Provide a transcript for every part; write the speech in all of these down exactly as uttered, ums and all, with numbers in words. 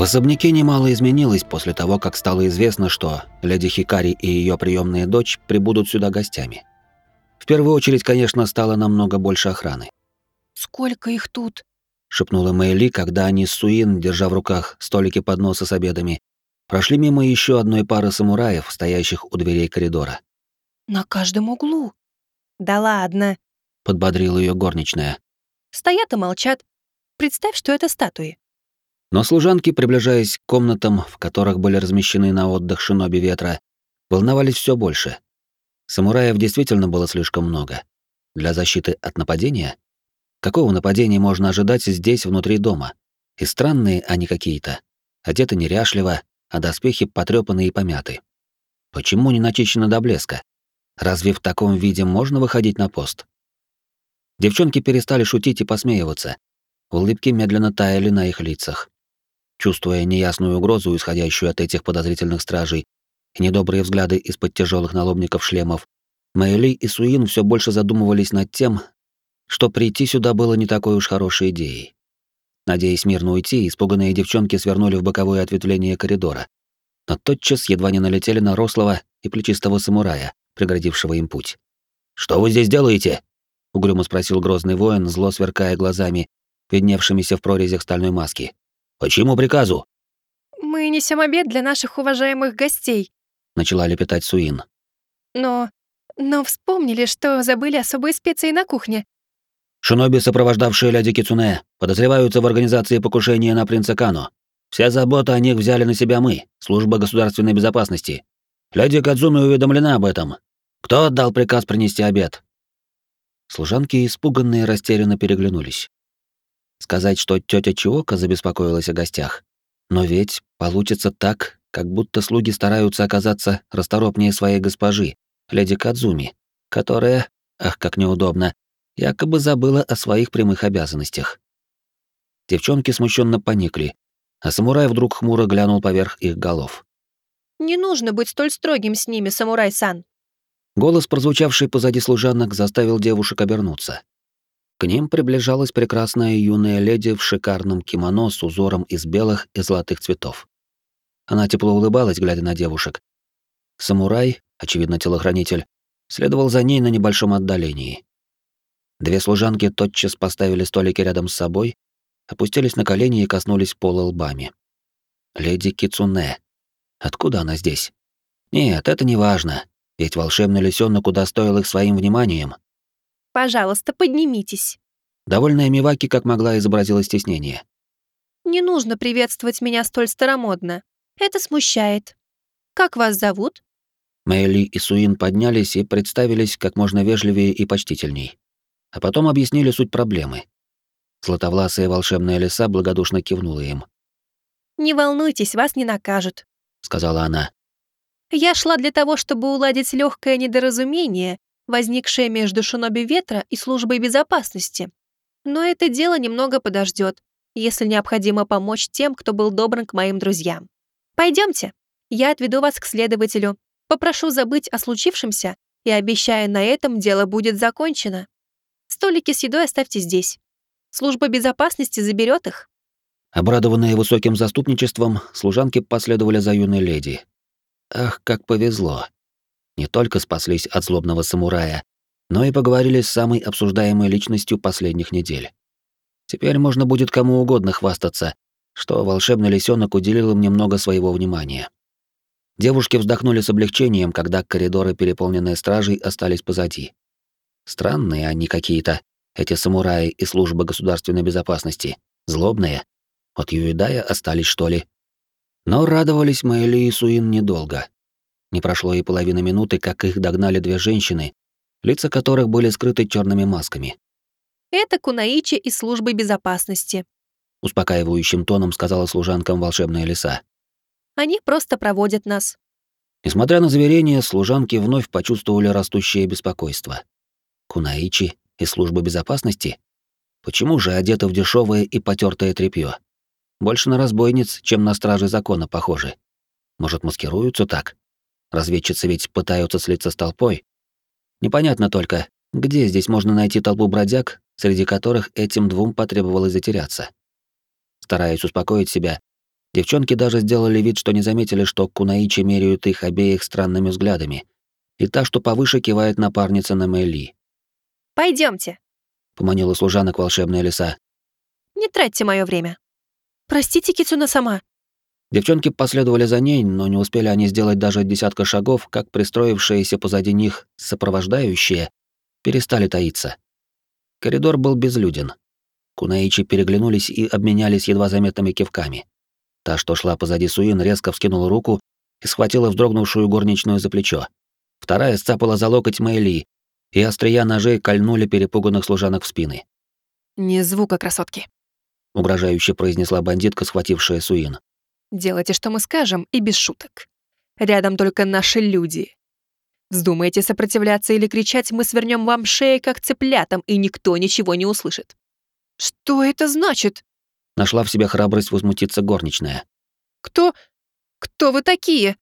В особняке немало изменилось после того, как стало известно, что леди Хикари и ее приемная дочь прибудут сюда гостями. В первую очередь, конечно, стало намного больше охраны. «Сколько их тут?» — шепнула Мэйли, когда они с Суин, держа в руках столики подноса с обедами, прошли мимо еще одной пары самураев, стоящих у дверей коридора. «На каждом углу». «Да ладно», — подбодрила ее горничная. «Стоят и молчат. Представь, что это статуи». Но служанки, приближаясь к комнатам, в которых были размещены на отдых шиноби ветра, волновались все больше. Самураев действительно было слишком много. Для защиты от нападения? Какого нападения можно ожидать здесь, внутри дома? И странные они какие-то. Одеты неряшливо, а доспехи потрёпаны и помяты. Почему не начищено до блеска? Разве в таком виде можно выходить на пост? Девчонки перестали шутить и посмеиваться. Улыбки медленно таяли на их лицах. Чувствуя неясную угрозу, исходящую от этих подозрительных стражей, и недобрые взгляды из-под тяжелых налобников шлемов, Мэйли и Суин все больше задумывались над тем, что прийти сюда было не такой уж хорошей идеей. Надеясь мирно уйти, испуганные девчонки свернули в боковое ответвление коридора, но тотчас едва не налетели на рослого и плечистого самурая, преградившего им путь. «Что вы здесь делаете?» — угрюмо спросил грозный воин, зло сверкая глазами, видневшимися в прорезях стальной маски. «По чьему приказу?» «Мы несем обед для наших уважаемых гостей», — начала лепетать Суин. «но... но вспомнили, что забыли особые специи на кухне». «Шиноби, сопровождавшие леди Кицуне, подозреваются в организации покушения на принца Кано. Вся забота о них взяли на себя мы, служба государственной безопасности. Леди Кадзуми уведомлена об этом. Кто отдал приказ принести обед?» Служанки, испуганные, растерянно переглянулись. Сказать, что тетя Чиока забеспокоилась о гостях. Но ведь получится так, как будто слуги стараются оказаться расторопнее своей госпожи, леди Кадзуми, которая, ах, как неудобно, якобы забыла о своих прямых обязанностях. Девчонки смущенно поникли, а самурай вдруг хмуро глянул поверх их голов. «Не нужно быть столь строгим с ними, самурай-сан». Голос, прозвучавший позади служанок, заставил девушек обернуться. К ним приближалась прекрасная юная леди в шикарном кимоно с узором из белых и золотых цветов. Она тепло улыбалась, глядя на девушек. Самурай, очевидно телохранитель, следовал за ней на небольшом отдалении. Две служанки тотчас поставили столики рядом с собой, опустились на колени и коснулись пола лбами. Леди Кицуне. Откуда она здесь? Нет, это не важно, ведь волшебный лисёнок удостоил их своим вниманием. «Пожалуйста, поднимитесь». Довольная Миваки как могла изобразила стеснение. «Не нужно приветствовать меня столь старомодно. Это смущает. Как вас зовут?» Мэйли и Суин поднялись и представились как можно вежливее и почтительней. А потом объяснили суть проблемы. Златовласая волшебная лиса благодушно кивнула им. «Не волнуйтесь, вас не накажут», — сказала она. «Я шла для того, чтобы уладить легкое недоразумение, возникшее между шиноби ветра и службой безопасности. Но это дело немного подождет, если необходимо помочь тем, кто был добр к моим друзьям. Пойдемте, я отведу вас к следователю, попрошу забыть о случившемся и обещаю, на этом дело будет закончено. Столики с едой оставьте здесь. Служба безопасности заберет их». Обрадованные высоким заступничеством, служанки последовали за юной леди. Ах, как повезло. Не только спаслись от злобного самурая, но и поговорили с самой обсуждаемой личностью последних недель. Теперь можно будет кому угодно хвастаться, что волшебный лисёнок уделил им немного своего внимания. Девушки вздохнули с облегчением, когда коридоры, переполненные стражей, остались позади. Странные они какие-то, эти самураи и служба государственной безопасности. Злобные. От Юидая остались, что ли? Но радовались Мэйли и Суин недолго. Не прошло и половины минуты, как их догнали две женщины, лица которых были скрыты черными масками. «Это Кунаичи из службы безопасности», — успокаивающим тоном сказала служанкам волшебная лиса. «Они просто проводят нас». Несмотря на заверения, служанки вновь почувствовали растущее беспокойство. Кунаичи из службы безопасности? Почему же одеты в дешевое и потертое тряпье? Больше на разбойниц, чем на стражей закона похожи. Может, маскируются так? Разведчицы ведь пытаются слиться с толпой. Непонятно только, где здесь можно найти толпу бродяг, среди которых этим двум потребовалось затеряться. Стараясь успокоить себя, Девчонки даже сделали вид, что не заметили, что кунаичи меряют их обеих странными взглядами, и та, что повыше, кивает напарница на Мэйли. Пойдемте. Поманила служанок волшебная лиса. Не тратьте мое время. Простите, Кицуна-сама. Девчонки последовали за ней, но не успели они сделать даже десятка шагов, как пристроившиеся позади них сопровождающие перестали таиться. Коридор был безлюден. Кунаичи переглянулись и обменялись едва заметными кивками. Та, что шла позади Суин, резко вскинула руку и схватила вздрогнувшую горничную за плечо. Вторая сцапала за локоть Мэйли, и острия ножей кольнули перепуганных служанок в спины. «Не звука, красотки», — угрожающе произнесла бандитка, схватившая Суин. «Делайте, что мы скажем, и без шуток. Рядом только наши люди. Вздумаете сопротивляться или кричать, мы свернем вам шеи, как цыплятам, и никто ничего не услышит». «Что это значит?» Нашла в себе храбрость возмутиться горничная. «Кто... кто вы такие?»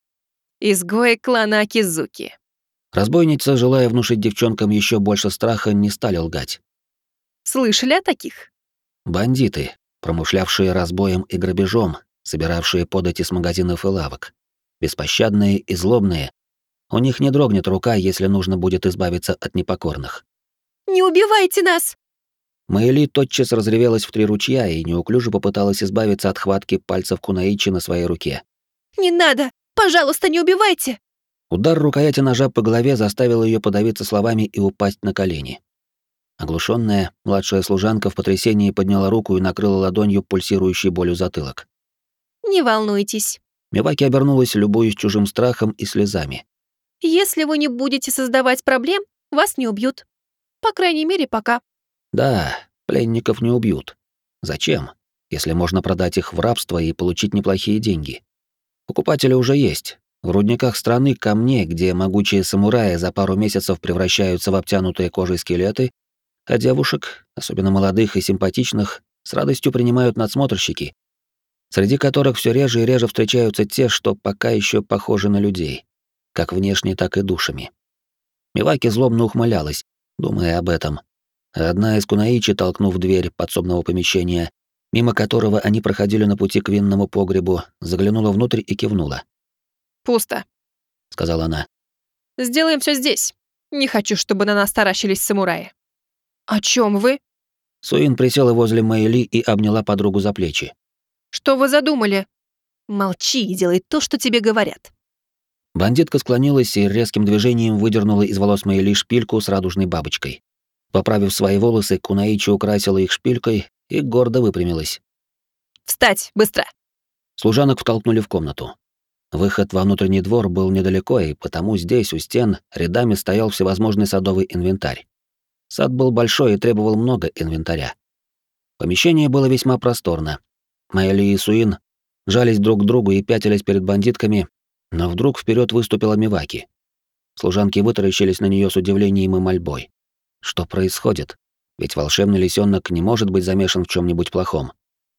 «Изгои клана Акизуки». Разбойница, желая внушить девчонкам еще больше страха, не стали лгать. «Слышали о таких?» Бандиты, промышлявшие разбоем и грабежом, собиравшие подати с магазинов и лавок. Беспощадные и злобные. У них не дрогнет рука, если нужно будет избавиться от непокорных. «Не убивайте нас!» Мэйли тотчас разревелась в три ручья и неуклюже попыталась избавиться от хватки пальцев кунаичи на своей руке. «Не надо! Пожалуйста, не убивайте!» Удар рукояти ножа по голове заставил ее подавиться словами и упасть на колени. Оглушенная, младшая служанка в потрясении подняла руку и накрыла ладонью пульсирующий болью затылок. «Не волнуйтесь. Миваки обернулась, любуясь чужим страхом и слезами. Если вы не будете создавать проблем, вас не убьют. По крайней мере, пока». Да, пленников не убьют. Зачем, если можно продать их в рабство и получить неплохие деньги? Покупатели уже есть. В рудниках страны камней, где могучие самураи за пару месяцев превращаются в обтянутые кожей скелеты, а девушек, особенно молодых и симпатичных, с радостью принимают надсмотрщики, среди которых все реже и реже встречаются те, что пока еще похожи на людей, как внешне, так и душами. Миваки злобно ухмылялась, думая об этом. А одна из кунаичи, толкнув дверь подсобного помещения, мимо которого они проходили на пути к винному погребу, заглянула внутрь и кивнула. «Пусто», — сказала она. «Сделаем все здесь. Не хочу, чтобы на нас таращились самураи». «О чем вы?» Суин присела возле Мэйли и обняла подругу за плечи. «Что вы задумали?» «Молчи и делай то, что тебе говорят». Бандитка склонилась и резким движением выдернула из волос Мэйли шпильку с радужной бабочкой. Поправив свои волосы, кунаичи украсила их шпилькой и гордо выпрямилась. «Встать, быстро!» Служанок втолкнули в комнату. Выход во внутренний двор был недалеко, и потому здесь, у стен, рядами стоял всевозможный садовый инвентарь. Сад был большой и требовал много инвентаря. Помещение было весьма просторно. Мэйли и Суин жались друг к другу и пятились перед бандитками, но вдруг вперед выступила Миваки. Служанки вытаращились на нее с удивлением и мольбой. Что происходит? Ведь волшебный лисенок не может быть замешан в чем нибудь плохом.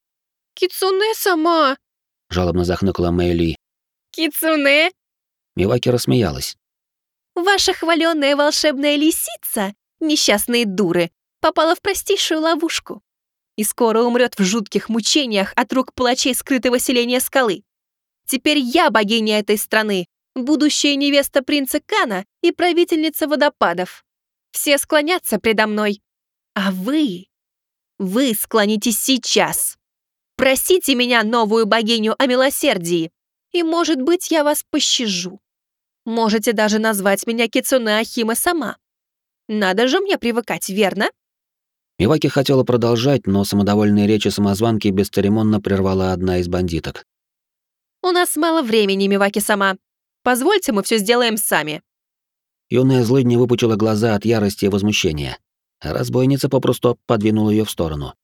«Кицуне сама!» — жалобно захныкала Мэйли. «Кицуне!» Миваки рассмеялась. «Ваша хваленая волшебная лисица, несчастные дуры, попала в простейшую ловушку и скоро умрет в жутких мучениях от рук палачей скрытого селения скалы. Теперь я богиня этой страны, будущая невеста принца Кана и правительница водопадов. Все склонятся предо мной. А вы... Вы склонитесь сейчас. Просите меня, новую богиню, о милосердии, и, может быть, я вас пощажу. Можете даже назвать меня Кицуне Ахиме сама. Надо же мне привыкать, верно?» Миваки хотела продолжать, но самодовольные речи самозванки бесцеремонно прервала одна из бандиток. «У нас мало времени, Миваки сама. Позвольте, мы все сделаем сами». Юная злыдня выпучила глаза от ярости и возмущения, а разбойница попросту подвинула ее в сторону.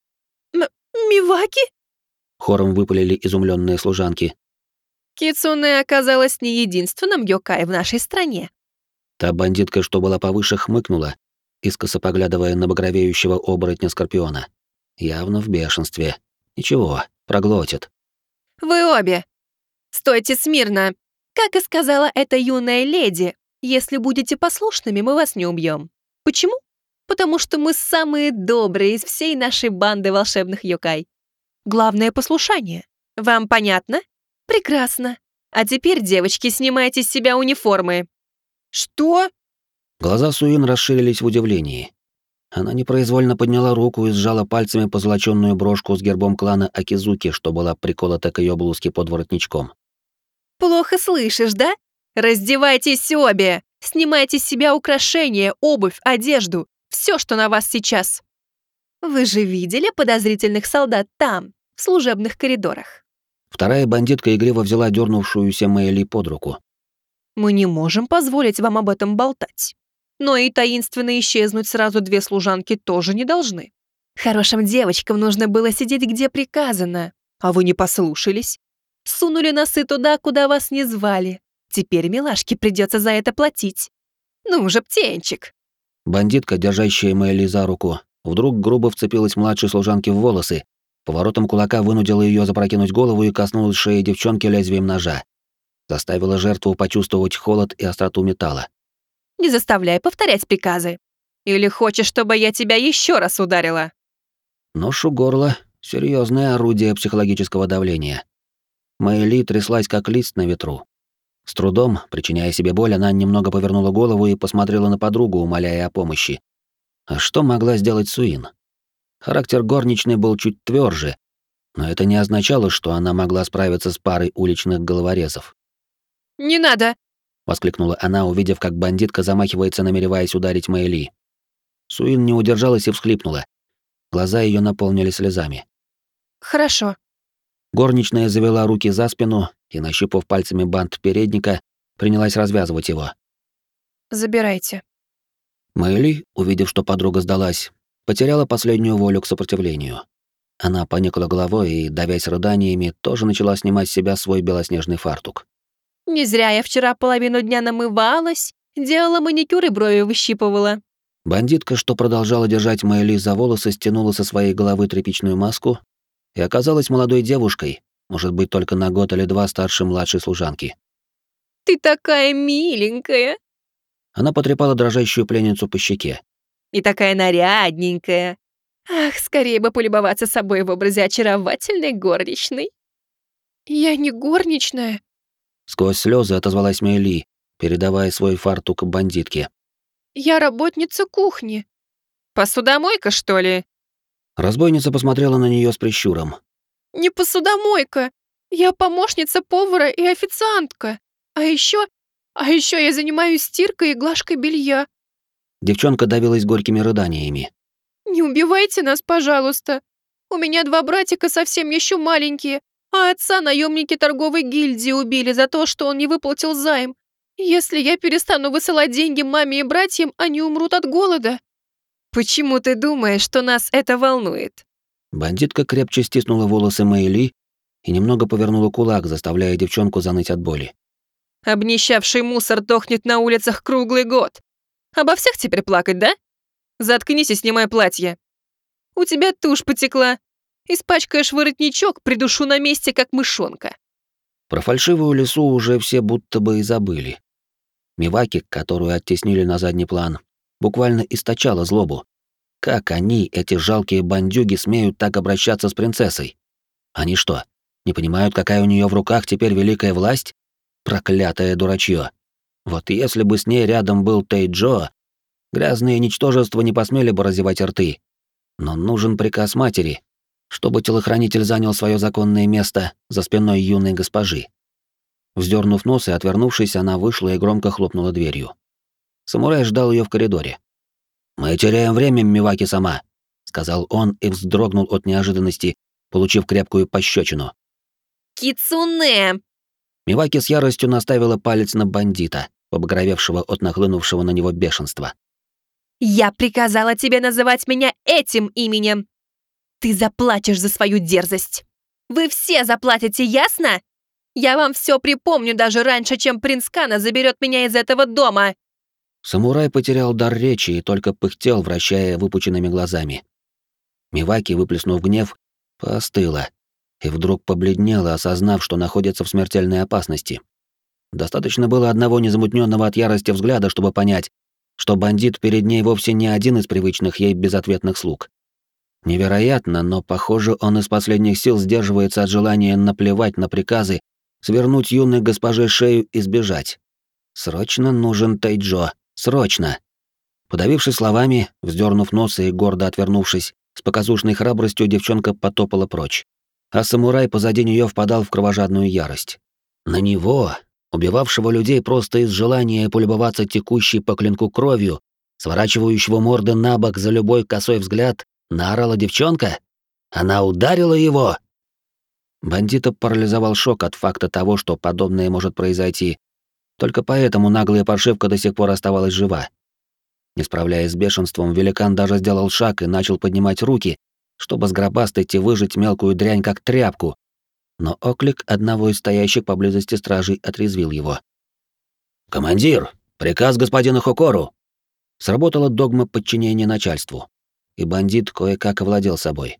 М «Миваки?» — хором выпалили изумленные служанки. «Кицуне оказалась не единственным йокай в нашей стране». Та бандитка, что была повыше, хмыкнула, искоса поглядывая на багровеющего оборотня Скорпиона. Явно в бешенстве. Ничего, проглотит. «Вы обе! Стойте смирно! Как и сказала эта юная леди, если будете послушными, мы вас не убьем. Почему? Потому что мы самые добрые из всей нашей банды волшебных йокай. Главное — послушание. Вам понятно? Прекрасно. А теперь, девочки, снимайте с себя униформы. Что? Глаза Суин расширились в удивлении. Она непроизвольно подняла руку и сжала пальцами позолоченную брошку с гербом клана Акизуки, что была приколота к ее блузке под воротничком. Плохо слышишь, да? Раздевайтесь обе! Снимайте с себя украшения, обувь, одежду, все, что на вас сейчас. Вы же видели подозрительных солдат там, в служебных коридорах? Вторая бандитка игриво взяла дернувшуюся Мэйли под руку. Мы не можем позволить вам об этом болтать. Но и таинственно исчезнуть сразу две служанки тоже не должны. Хорошим девочкам нужно было сидеть, где приказано, а вы не послушались. Сунули носы туда, куда вас не звали. Теперь милашке придется за это платить. Ну же, птенчик. Бандитка, держащая Мэйли за руку, вдруг грубо вцепилась младшей служанке в волосы, поворотом кулака вынудила ее запрокинуть голову и коснулась шеи девчонки лезвием ножа. Заставила жертву почувствовать холод и остроту металла. Не заставляй повторять приказы. Или хочешь, чтобы я тебя еще раз ударила? Нож у горла — серьезное орудие психологического давления. Мэйли тряслась, как лист на ветру. С трудом, причиняя себе боль, она немного повернула голову и посмотрела на подругу, умоляя о помощи. А что могла сделать Суин? Характер горничной был чуть тверже, но это не означало, что она могла справиться с парой уличных головорезов. «Не надо!» — воскликнула она, увидев, как бандитка замахивается, намереваясь ударить Мэйли. Суин не удержалась и всхлипнула. Глаза ее наполнились слезами. «Хорошо». Горничная завела руки за спину и, нащупав пальцами бант передника, принялась развязывать его. «Забирайте». Мэйли, увидев, что подруга сдалась, потеряла последнюю волю к сопротивлению. Она поникла головой и, давясь рыданиями, тоже начала снимать с себя свой белоснежный фартук. «Не зря я вчера половину дня намывалась, делала маникюр и брови выщипывала». Бандитка, что продолжала держать Мэйли за волосы, стянула со своей головы тряпичную маску и оказалась молодой девушкой, может быть, только на год или два старше младшей служанки. «Ты такая миленькая!» Она потрепала дрожащую пленницу по щеке. «И такая нарядненькая! Ах, скорее бы полюбоваться собой в образе очаровательной горничной!» «Я не горничная!» Сквозь слезы отозвалась Мэйли, передавая свой фартук бандитке. «Я работница кухни». «Посудомойка, что ли?» Разбойница посмотрела на нее с прищуром. «Не посудомойка. Я помощница повара и официантка. А еще, а еще я занимаюсь стиркой и глажкой белья». Девчонка давилась горькими рыданиями. «Не убивайте нас, пожалуйста. У меня два братика совсем еще маленькие, а отца наемники торговой гильдии убили за то, что он не выплатил займ. Если я перестану высылать деньги маме и братьям, они умрут от голода». «Почему ты думаешь, что нас это волнует?» Бандитка крепче стиснула волосы Мэйли и немного повернула кулак, заставляя девчонку заныть от боли. «Обнищавший мусор дохнет на улицах круглый год. Обо всех теперь плакать, да? Заткнись и снимай платье. У тебя тушь потекла. Испачкаешь воротничок, придушу на месте, как мышонка». Про фальшивую лису уже все будто бы и забыли. Миваки, которую оттеснили на задний план, буквально источала злобу. Как они, эти жалкие бандюги, смеют так обращаться с принцессой? Они что, не понимают, какая у нее в руках теперь великая власть? Проклятое дурачье. Вот если бы с ней рядом был Тейджо, грязные ничтожества не посмели бы разевать рты. Но нужен приказ матери, чтобы телохранитель занял свое законное место за спиной юной госпожи. Вздернув нос и отвернувшись, она вышла и громко хлопнула дверью. Самурай ждал ее в коридоре. «Мы теряем время, Миваки-сама», — сказал он и вздрогнул от неожиданности, получив крепкую пощечину. «Кицуне!» Миваки с яростью наставила палец на бандита, побагровевшего от нахлынувшего на него бешенства. «Я приказала тебе называть меня этим именем! Ты заплатишь за свою дерзость! Вы все заплатите, ясно? Я вам все припомню даже раньше, чем принц Кана заберет меня из этого дома!» Самурай потерял дар речи и только пыхтел, вращая выпученными глазами. Миваки, выплеснув гнев, поостыла и вдруг побледнела, осознав, что находится в смертельной опасности. Достаточно было одного незамутненного от ярости взгляда, чтобы понять, что бандит перед ней вовсе не один из привычных ей безответных слуг. Невероятно, но, похоже, он из последних сил сдерживается от желания наплевать на приказы, свернуть юной госпоже шею и сбежать. Срочно нужен Тайджо. Срочно. Подавившись словами, вздернув нос и гордо отвернувшись, с показушной храбростью девчонка потопала прочь. А самурай позади нее впадал в кровожадную ярость. На него, убивавшего людей просто из желания полюбоваться текущей по клинку кровью, сворачивающего морды на бок за любой косой взгляд, наорала девчонка? Она ударила его? Бандита парализовал шок от факта того, что подобное может произойти. Только поэтому наглая паршивка до сих пор оставалась жива. Не справляясь с бешенством, великан даже сделал шаг и начал поднимать руки, чтобы сгробастать и выжать мелкую дрянь как тряпку. Но оклик одного из стоящих поблизости стражей отрезвил его. «Командир, приказ господина Хокору!» Сработала догма подчинения начальству, и бандит кое-как овладел собой.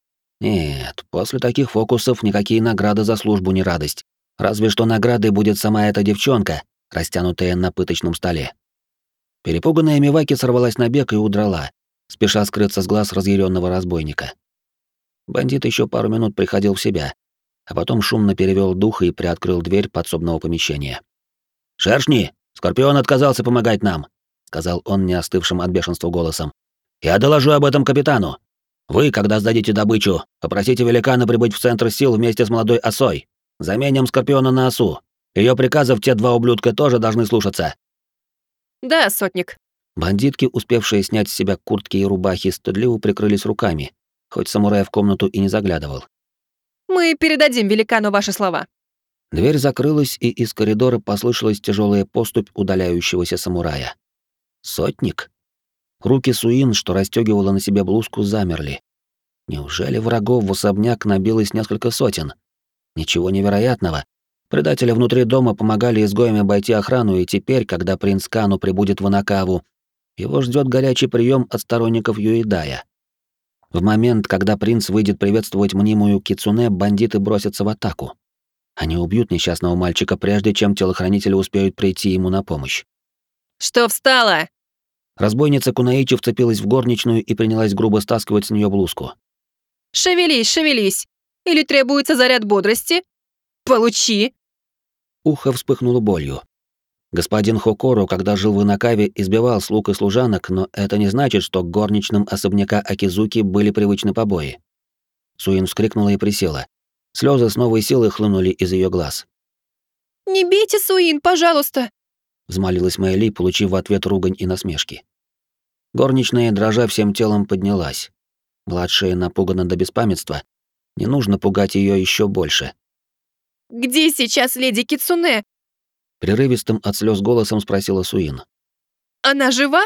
Нет, после таких фокусов никакие награды за службу не радость. Разве что наградой будет сама эта девчонка, растянутая на пыточном столе. Перепуганная Миваки сорвалась на бег и удрала, спеша скрыться с глаз разъяренного разбойника. Бандит еще пару минут приходил в себя, а потом шумно перевел дух и приоткрыл дверь подсобного помещения. «Шершни, Скорпион отказался помогать нам», — сказал он не остывшим от бешенства голосом. «Я доложу об этом капитану. Вы, когда сдадите добычу, попросите великана прибыть в центр сил вместе с молодой осой. Заменим Скорпиона на осу. Ее приказов те два ублюдка тоже должны слушаться». «Да, сотник». Бандитки, успевшие снять с себя куртки и рубахи, стыдливо прикрылись руками, хоть самурай в комнату и не заглядывал. «Мы передадим великану ваши слова». Дверь закрылась, и из коридора послышалась тяжелая поступь удаляющегося самурая. Сотник? Руки Суин, что расстёгивала на себе блузку, замерли. Неужели врагов в особняк набилось несколько сотен? Ничего невероятного. Предатели внутри дома помогали изгоям обойти охрану, и теперь, когда принц Кану прибудет в Анакаву, его ждет горячий прием от сторонников Юэдая. В момент, когда принц выйдет приветствовать мнимую кицунэ, бандиты бросятся в атаку. Они убьют несчастного мальчика, прежде чем телохранители успеют прийти ему на помощь. «Что встала?» Разбойница Кунаичи вцепилась в горничную и принялась грубо стаскивать с нее блузку. «Шевелись, шевелись! Или требуется заряд бодрости? Получи!» Ухо вспыхнуло болью. Господин Хокору, когда жил в Инакаве, избивал слуг и служанок, но это не значит, что горничным особняка Акизуки были привычны побои. Суин вскрикнула и присела. Слезы с новой силой хлынули из ее глаз. «Не бейте Суин, пожалуйста!» Взмолилась Мэйли, получив в ответ ругань и насмешки. Горничная, дрожа всем телом, поднялась. Младшая напугана до беспамятства. Не нужно пугать ее еще больше. «Где сейчас леди Кицунэ? Прерывистым от слез голосом спросила Суин. Она жива?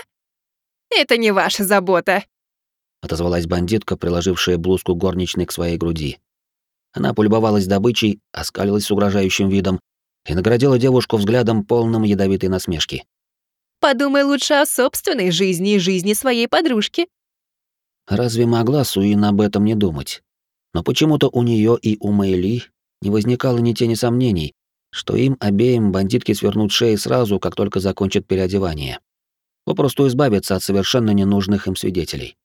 Это не ваша забота!» Отозвалась бандитка, приложившая блузку горничной к своей груди. Она полюбовалась добычей, оскалилась с угрожающим видом и наградила девушку взглядом, полным ядовитой насмешки. «Подумай лучше о собственной жизни и жизни своей подружки». Разве могла Суин об этом не думать? Но почему-то у нее и у Мэйли не возникало ни тени сомнений, что им обеим бандитки свернут шеи сразу, как только закончат переодевание. Попросту избавиться от совершенно ненужных им свидетелей.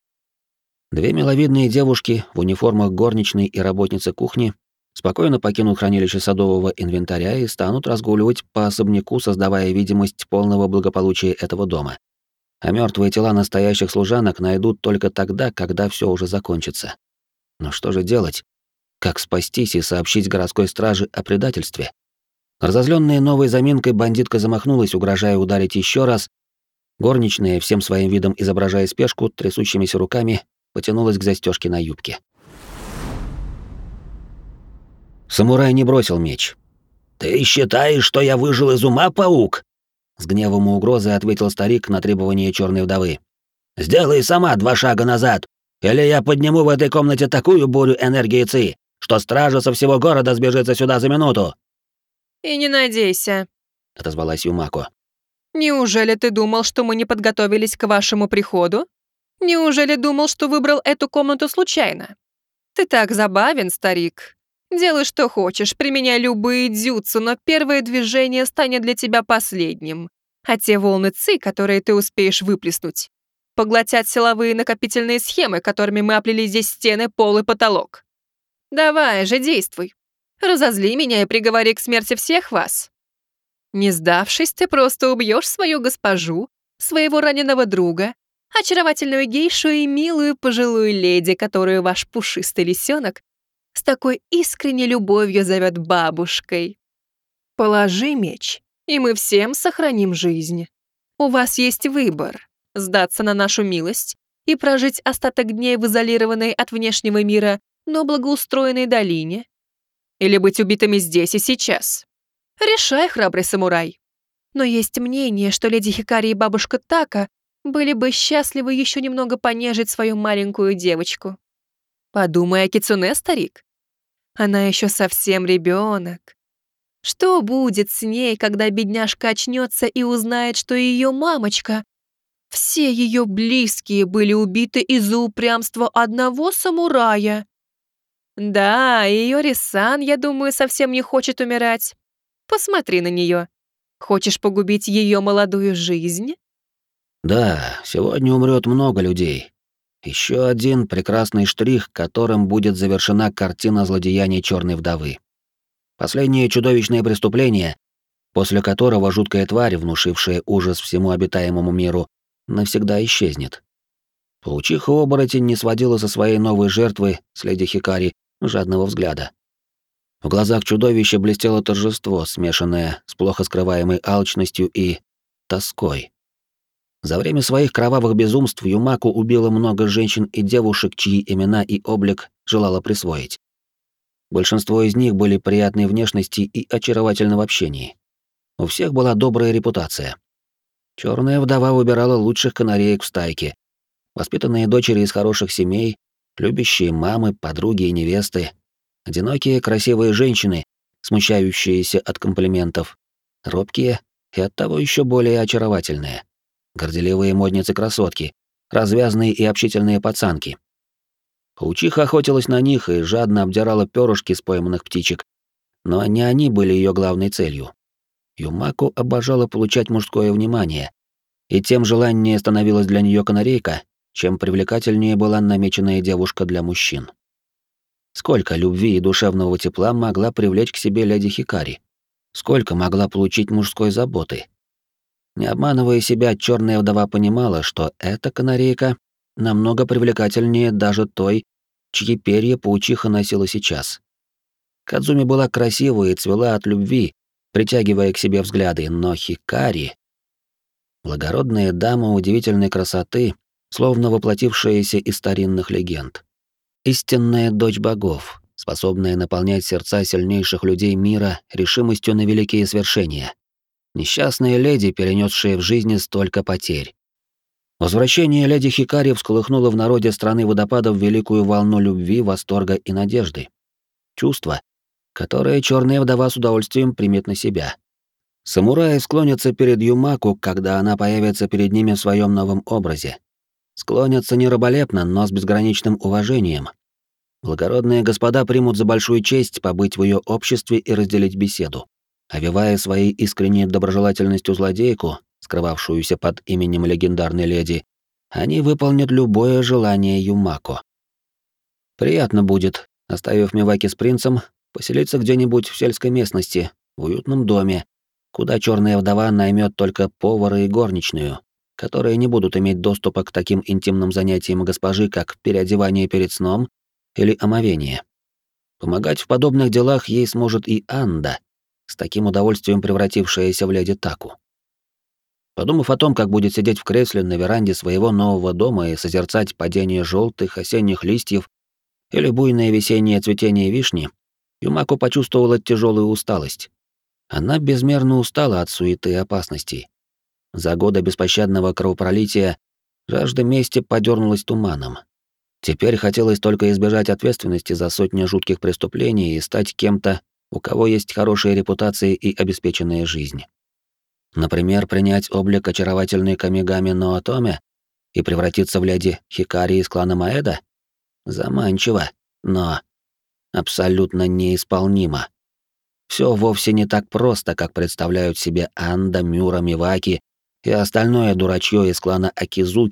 Две миловидные девушки в униформах горничной и работницы кухни спокойно покинут хранилище садового инвентаря и станут разгуливать по особняку, создавая видимость полного благополучия этого дома. А мертвые тела настоящих служанок найдут только тогда, когда все уже закончится. Но что же делать? Как спастись и сообщить городской страже о предательстве? Разозленная новой заминкой, бандитка замахнулась, угрожая ударить еще раз. Горничная, всем своим видом изображая спешку, трясущимися руками, потянулась к застежке на юбке. Самурай не бросил меч. «Ты считаешь, что я выжил из ума, паук?» С гневом и угрозой ответил старик на требование черной вдовы. «Сделай сама два шага назад, или я подниму в этой комнате такую бурю энергии ци, что стража со всего города сбежится сюда за минуту». «И не надейся», — отозвалась Юмако. «Неужели ты думал, что мы не подготовились к вашему приходу? Неужели думал, что выбрал эту комнату случайно? Ты так забавен, старик. Делай, что хочешь, применяй любые дзюцу, но первое движение станет для тебя последним. А те волны ци, которые ты успеешь выплеснуть, поглотят силовые накопительные схемы, которыми мы оплели здесь стены, пол и потолок. Давай же, действуй. Разозли меня и приговори к смерти всех вас. Не сдавшись, ты просто убьешь свою госпожу, своего раненого друга, очаровательную гейшу и милую пожилую леди, которую ваш пушистый лисенок с такой искренней любовью зовет бабушкой. Положи меч, и мы всем сохраним жизнь. У вас есть выбор — сдаться на нашу милость и прожить остаток дней в изолированной от внешнего мира, но благоустроенной долине, или быть убитыми здесь и сейчас. Решай, храбрый самурай. Но есть мнение, что леди Хикари и бабушка Така были бы счастливы еще немного понежить свою маленькую девочку. Подумай о Кицуне, старик. Она еще совсем ребенок. Что будет с ней, когда бедняжка очнется и узнает, что ее мамочка, все ее близкие были убиты из-за упрямства одного самурая? Да, ее Рисан, я думаю, совсем не хочет умирать. Посмотри на нее. Хочешь погубить ее молодую жизнь? Да, сегодня умрет много людей. Еще один прекрасный штрих, которым будет завершена картина злодеяний Черной вдовы. Последнее чудовищное преступление, после которого жуткая тварь, внушившая ужас всему обитаемому миру, навсегда исчезнет. Паучиха-оборотень не сводила со своей новой жертвы, с леди Хикари, жадного взгляда. В глазах чудовища блестело торжество, смешанное с плохо скрываемой алчностью и тоской. За время своих кровавых безумств Юмаку убила много женщин и девушек, чьи имена и облик желала присвоить. Большинство из них были приятной внешности и очаровательны в общении. У всех была добрая репутация. Черная вдова выбирала лучших канареек в стайке, воспитанные дочери из хороших семей, любящие мамы, подруги и невесты, одинокие красивые женщины, смущающиеся от комплиментов, робкие и оттого еще более очаровательные, горделивые модницы-красотки, развязные и общительные пацанки. Паучиха охотилась на них и жадно обдирала перышки с пойманных птичек, но не они были ее главной целью. Юмаку обожала получать мужское внимание, и тем желаннее становилась для нее канарейка, чем привлекательнее была намеченная девушка для мужчин. Сколько любви и душевного тепла могла привлечь к себе леди Хикари? Сколько могла получить мужской заботы? Не обманывая себя, черная вдова понимала, что эта канарейка намного привлекательнее даже той, чьи перья паучиха носила сейчас. Кадзуми была красива и цвела от любви, притягивая к себе взгляды, но Хикари... Благородная дама удивительной красоты, словно воплотившаяся из старинных легенд. Истинная дочь богов, способная наполнять сердца сильнейших людей мира решимостью на великие свершения. Несчастная леди, перенесшая в жизни столько потерь. Возвращение леди Хикари всколыхнуло в народе страны водопадов великую волну любви, восторга и надежды. Чувство, которое черная вдова с удовольствием примет на себя. Самураи склонятся перед Юмаку, когда она появится перед ними в своем новом образе. Склонятся не раболепно, но с безграничным уважением. Благородные господа примут за большую честь побыть в ее обществе и разделить беседу. Овевая своей искренней доброжелательностью злодейку, скрывавшуюся под именем легендарной леди, они выполнят любое желание Юмако. Приятно будет, оставив Миваки с принцем, поселиться где-нибудь в сельской местности, в уютном доме, куда черная вдова наймет только повара и горничную, которые не будут иметь доступа к таким интимным занятиям госпожи, как переодевание перед сном или омовение. Помогать в подобных делах ей сможет и Анда, с таким удовольствием превратившаяся в леди Таку. Подумав о том, как будет сидеть в кресле на веранде своего нового дома и созерцать падение желтых осенних листьев или буйное весеннее цветение вишни, Юмако почувствовала тяжелую усталость. Она безмерно устала от суеты и опасностей. За годы беспощадного кровопролития жажда мести подернулась туманом. Теперь хотелось только избежать ответственности за сотни жутких преступлений и стать кем-то, у кого есть хорошая репутация и обеспеченная жизнь. Например, принять облик очаровательной Камигами Ноотоме и превратиться в леди Хикари из клана Маэда? Заманчиво, но абсолютно неисполнимо. Все вовсе не так просто, как представляют себе Анда, Мюра, Миваки и остальное дурачье из клана Акизуки,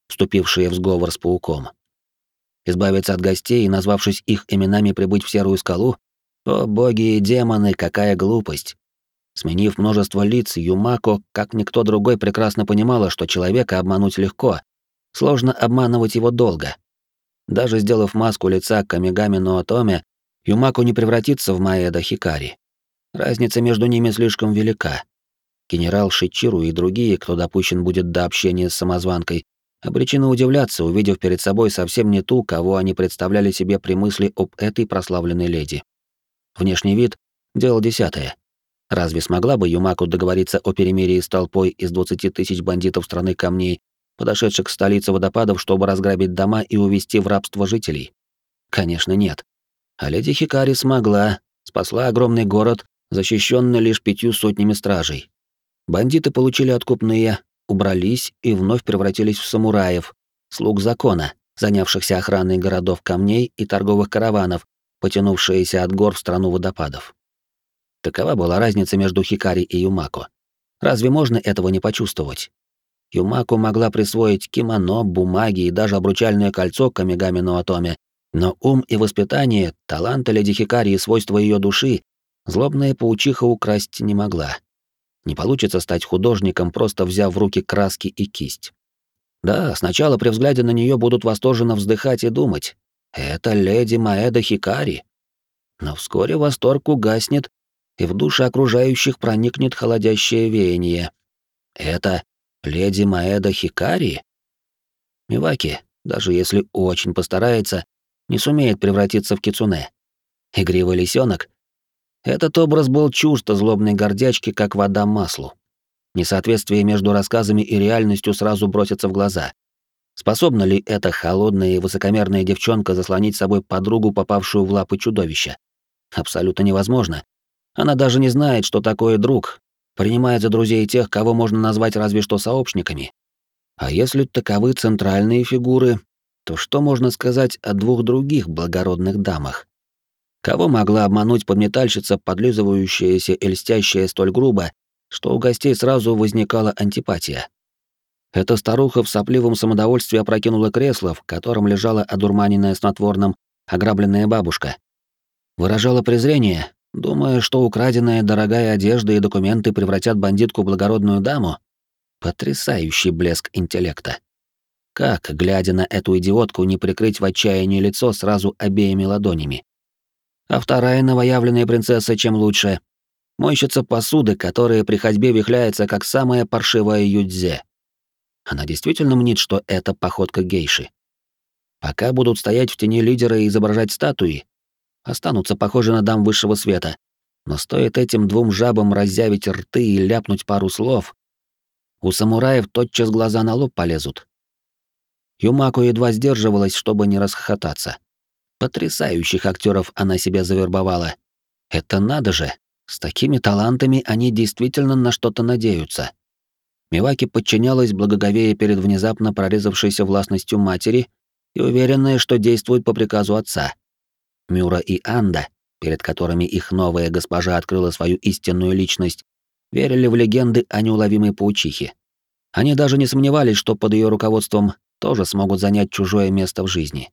вступившие в сговор с пауком. Избавиться от гостей и, назвавшись их именами, прибыть в Серую скалу? О, боги и демоны, какая глупость! Сменив множество лиц, Юмако, как никто другой, прекрасно понимала, что человека обмануть легко, сложно обманывать его долго. Даже сделав маску лица Камигами но Отоме, Юмако не превратится в Маэда Хикари. Разница между ними слишком велика. Генерал Шичиру и другие, кто допущен будет до общения с самозванкой, обречены удивляться, увидев перед собой совсем не ту, кого они представляли себе при мысли об этой прославленной леди. Внешний вид — дело десятое. Разве смогла бы Юмако договориться о перемирии с толпой из двадцати тысяч бандитов страны камней, подошедших к столице водопадов, чтобы разграбить дома и увести в рабство жителей? Конечно, нет. А леди Хикари смогла, спасла огромный город, защищенный лишь пятью сотнями стражей. Бандиты получили откупные, убрались и вновь превратились в самураев, слуг закона, занявшихся охраной городов камней и торговых караванов, потянувшиеся от гор в страну водопадов. Такова была разница между Хикари и Юмако. Разве можно этого не почувствовать? Юмако могла присвоить кимоно, бумаги и даже обручальное кольцо Камигами но Отоме, но ум и воспитание, таланты леди Хикари и свойства ее души злобная паучиха украсть не могла. Не получится стать художником, просто взяв в руки краски и кисть. Да, сначала при взгляде на нее будут восторженно вздыхать и думать: это леди Маэда Хикари. Но вскоре восторг угаснет, и в души окружающих проникнет холодящее веяние. Это леди Маэда Хикари? Миваки, даже если очень постарается, не сумеет превратиться в кицуне. Игривый лисенок. Этот образ был чужд злобной гордячки, как вода маслу. Несоответствие между рассказами и реальностью сразу бросится в глаза. Способна ли эта холодная и высокомерная девчонка заслонить собой подругу, попавшую в лапы чудовища? Абсолютно невозможно. Она даже не знает, что такое друг, принимает за друзей тех, кого можно назвать разве что сообщниками. А если таковы центральные фигуры, то что можно сказать о двух других благородных дамах? Кого могла обмануть подметальщица, подлизывающаяся и льстящая столь грубо, что у гостей сразу возникала антипатия? Эта старуха в сопливом самодовольстве опрокинула кресло, в котором лежала одурманенная снотворным ограбленная бабушка. Выражала презрение, думая, что украденная дорогая одежда и документы превратят бандитку в благородную даму. Потрясающий блеск интеллекта. Как, глядя на эту идиотку, не прикрыть в отчаянии лицо сразу обеими ладонями? А вторая новоявленная принцесса чем лучше? Мойщица посуды, которая при ходьбе вихляется, как самая паршивая юдзе. Она действительно мнит, что это походка гейши. Пока будут стоять в тени лидера и изображать статуи, останутся похожи на дам высшего света. Но стоит этим двум жабам разъявить рты и ляпнуть пару слов, у самураев тотчас глаза на лоб полезут. Юмако едва сдерживалась, чтобы не расхохотаться. Потрясающих актеров она себе завербовала. Это надо же, с такими талантами они действительно на что-то надеются. Миваки подчинялась, благоговея перед внезапно прорезавшейся властностью матери и уверенная, что действует по приказу отца. Мюра и Анда, перед которыми их новая госпожа открыла свою истинную личность, верили в легенды о неуловимой паучихе. Они даже не сомневались, что под ее руководством тоже смогут занять чужое место в жизни.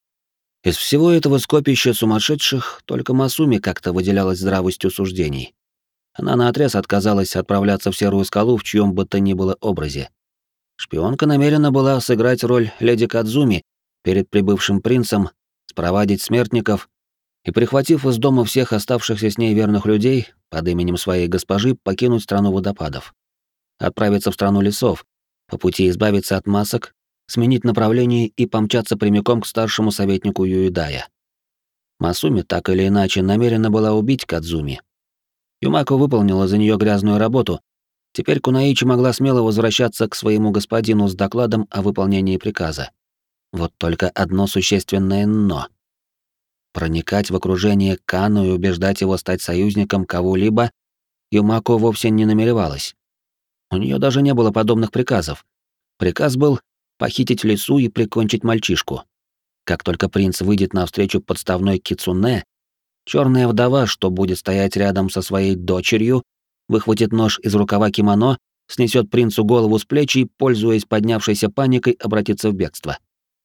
Из всего этого скопища сумасшедших только Масуми как-то выделялась здравостью суждений. Она наотрез отказалась отправляться в Серую скалу в чьем бы то ни было образе. Шпионка намерена была сыграть роль леди Кадзуми перед прибывшим принцем, спровадить смертников и, прихватив из дома всех оставшихся с ней верных людей, под именем своей госпожи покинуть страну водопадов. Отправиться в страну лесов, по пути избавиться от масок, сменить направление и помчаться прямиком к старшему советнику Юидая. Масуми так или иначе намерена была убить Кадзуми. Юмако выполнила за нее грязную работу. Теперь Кунаичи могла смело возвращаться к своему господину с докладом о выполнении приказа. Вот только одно существенное «но». Проникать в окружение Кану и убеждать его стать союзником кого-либо Юмако вовсе не намеревалась. У нее даже не было подобных приказов. Приказ был похитить лису и прикончить мальчишку. Как только принц выйдет навстречу подставной кицунэ, черная вдова, что будет стоять рядом со своей дочерью, выхватит нож из рукава кимоно снесет принцу голову с плеч и, пользуясь поднявшейся паникой, обратится в бегство.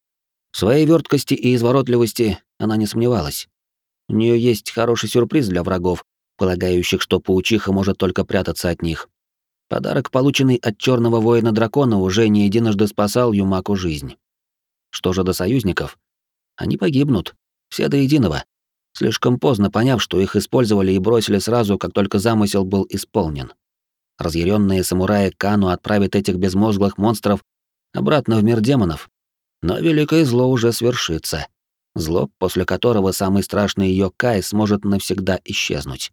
В своей верткости и изворотливости она не сомневалась. У нее есть хороший сюрприз для врагов, полагающих, что паучиха может только прятаться от них. Подарок, полученный от черного воина-дракона, уже не единожды спасал Юмаку жизнь. Что же до союзников? Они погибнут. Все до единого. Слишком поздно поняв, что их использовали и бросили сразу, как только замысел был исполнен. Разъяренные самураи Кану отправят этих безмозглых монстров обратно в мир демонов. Но великое зло уже свершится. Зло, после которого самый страшный Йокай сможет навсегда исчезнуть.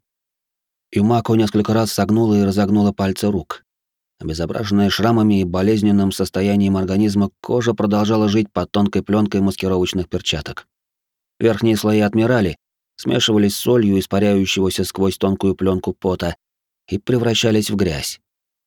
Юмако несколько раз согнула и разогнула пальцы рук. Обезображенная шрамами и болезненным состоянием организма, кожа продолжала жить под тонкой пленкой маскировочных перчаток. Верхние слои отмирали, смешивались с солью, испаряющегося сквозь тонкую пленку пота, и превращались в грязь.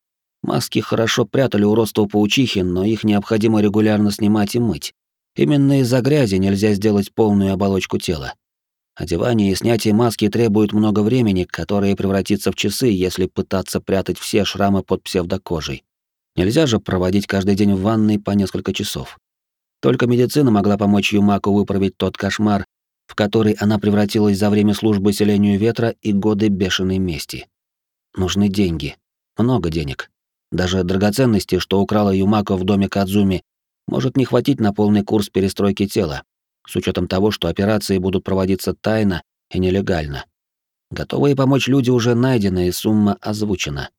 Маски хорошо прятали уродство паучихи, но их необходимо регулярно снимать и мыть. Именно из-за грязи нельзя сделать полную оболочку тела. Одевание и снятие маски требует много времени, которое превратится в часы, если пытаться прятать все шрамы под псевдокожей. Нельзя же проводить каждый день в ванной по несколько часов. Только медицина могла помочь Юмаку выправить тот кошмар, в который она превратилась за время службы селению ветра и годы бешеной мести. Нужны деньги. Много денег. Даже драгоценности, что украла Юмако в доме Кадзуми, может не хватить на полный курс перестройки тела, с учетом того, что операции будут проводиться тайно и нелегально. Готовые помочь люди уже найдены и сумма озвучена.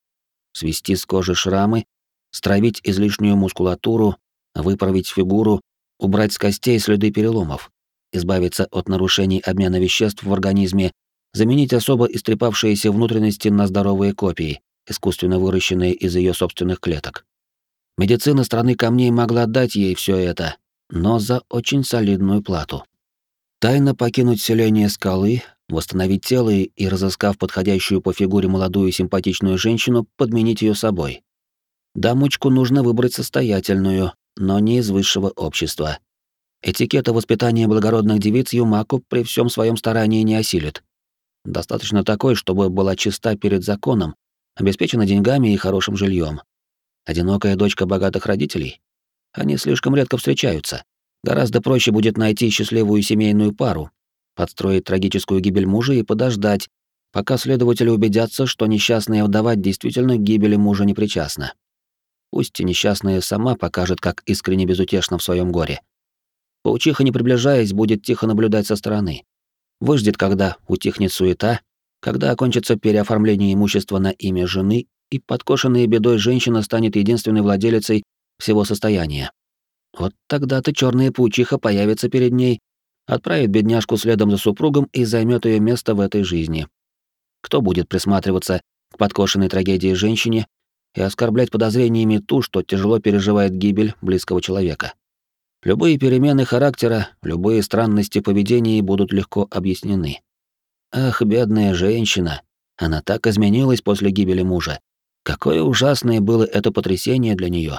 Свести с кожи шрамы, стравить излишнюю мускулатуру, выправить фигуру, убрать с костей следы переломов, избавиться от нарушений обмена веществ в организме, заменить особо истрепавшиеся внутренности на здоровые копии, искусственно выращенные из ее собственных клеток. Медицина страны камней могла дать ей все это, но за очень солидную плату. Тайно покинуть селение скалы, восстановить тело и, разыскав подходящую по фигуре молодую симпатичную женщину, подменить ее собой. Дамочку нужно выбрать состоятельную, но не из высшего общества. Этикета воспитания благородных девиц Юмако при всем своем старании не осилит. Достаточно такой, чтобы была чиста перед законом, обеспечена деньгами и хорошим жильем. Одинокая дочка богатых родителей? Они слишком редко встречаются. Гораздо проще будет найти счастливую семейную пару, подстроить трагическую гибель мужа и подождать, пока следователи убедятся, что несчастная вдова действительно к гибели мужа не причастна. Пусть и несчастная сама покажет, как искренне безутешна в своем горе. Паучиха, не приближаясь, будет тихо наблюдать со стороны. Выждет, когда утихнет суета, когда окончится переоформление имущества на имя жены, и подкошенная бедой женщина станет единственной владелицей всего состояния. Вот тогда-то черная паучиха появится перед ней, отправит бедняжку следом за супругом и займет ее место в этой жизни. Кто будет присматриваться к подкошенной трагедии женщине и оскорблять подозрениями ту, что тяжело переживает гибель близкого человека? Любые перемены характера, любые странности поведения будут легко объяснены. Ах, бедная женщина, она так изменилась после гибели мужа. Какое ужасное было это потрясение для нее.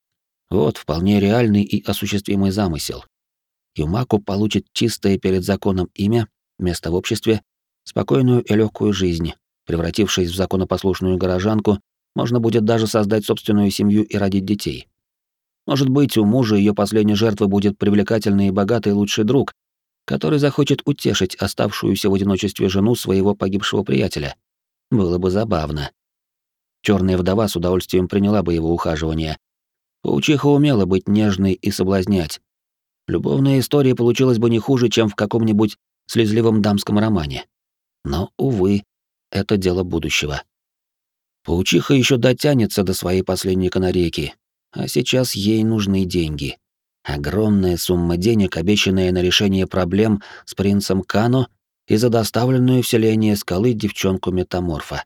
Вот вполне реальный и осуществимый замысел. Юмако получит чистое перед законом имя, место в обществе, спокойную и легкую жизнь. Превратившись в законопослушную горожанку, можно будет даже создать собственную семью и родить детей. Может быть, у мужа ее последней жертвы будет привлекательный и богатый лучший друг, который захочет утешить оставшуюся в одиночестве жену своего погибшего приятеля. Было бы забавно. Черная вдова с удовольствием приняла бы его ухаживание. Паучиха умела быть нежной и соблазнять. Любовная история получилась бы не хуже, чем в каком-нибудь слезливом дамском романе. Но, увы, это дело будущего. Паучиха еще дотянется до своей последней канарейки, а сейчас ей нужны деньги. Огромная сумма денег, обещанная на решение проблем с принцем Кано и за доставленную в селение скалы девчонку-метаморфа.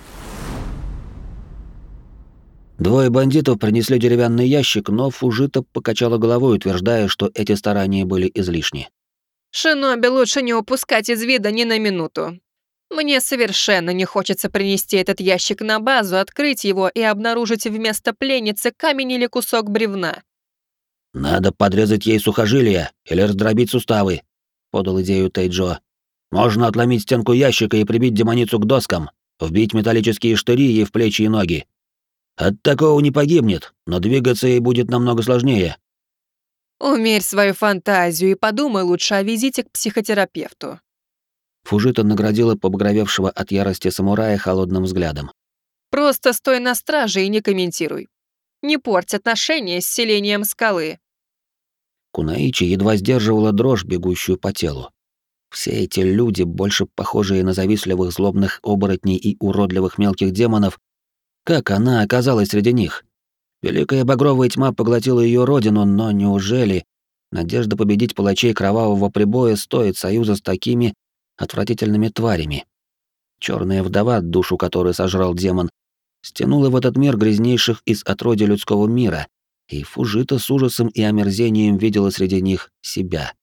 Двое бандитов принесли деревянный ящик, но Фужита покачала головой, утверждая, что эти старания были излишни. «Шиноби лучше не упускать из вида ни на минуту. Мне совершенно не хочется принести этот ящик на базу, открыть его и обнаружить вместо пленницы камень или кусок бревна». «Надо подрезать ей сухожилия или раздробить суставы», — подал идею Тейджо. «Можно отломить стенку ящика и прибить демоницу к доскам, вбить металлические штыри ей в плечи и ноги». От такого не погибнет, но двигаться ей будет намного сложнее. Умерь свою фантазию и подумай лучше о визите к психотерапевту. Фужита наградила побагровевшего от ярости самурая холодным взглядом. Просто стой на страже и не комментируй. Не порть отношения с селением скалы. Кунаичи едва сдерживала дрожь, бегущую по телу. Все эти люди, больше похожие на завистливых злобных оборотней и уродливых мелких демонов, как она оказалась среди них? Великая багровая тьма поглотила ее родину, но неужели надежда победить палачей кровавого прибоя стоит союза с такими отвратительными тварями? Черная вдова, душу которой сожрал демон, стянула в этот мир грязнейших из отродья людского мира, и Фужита с ужасом и омерзением видела среди них себя.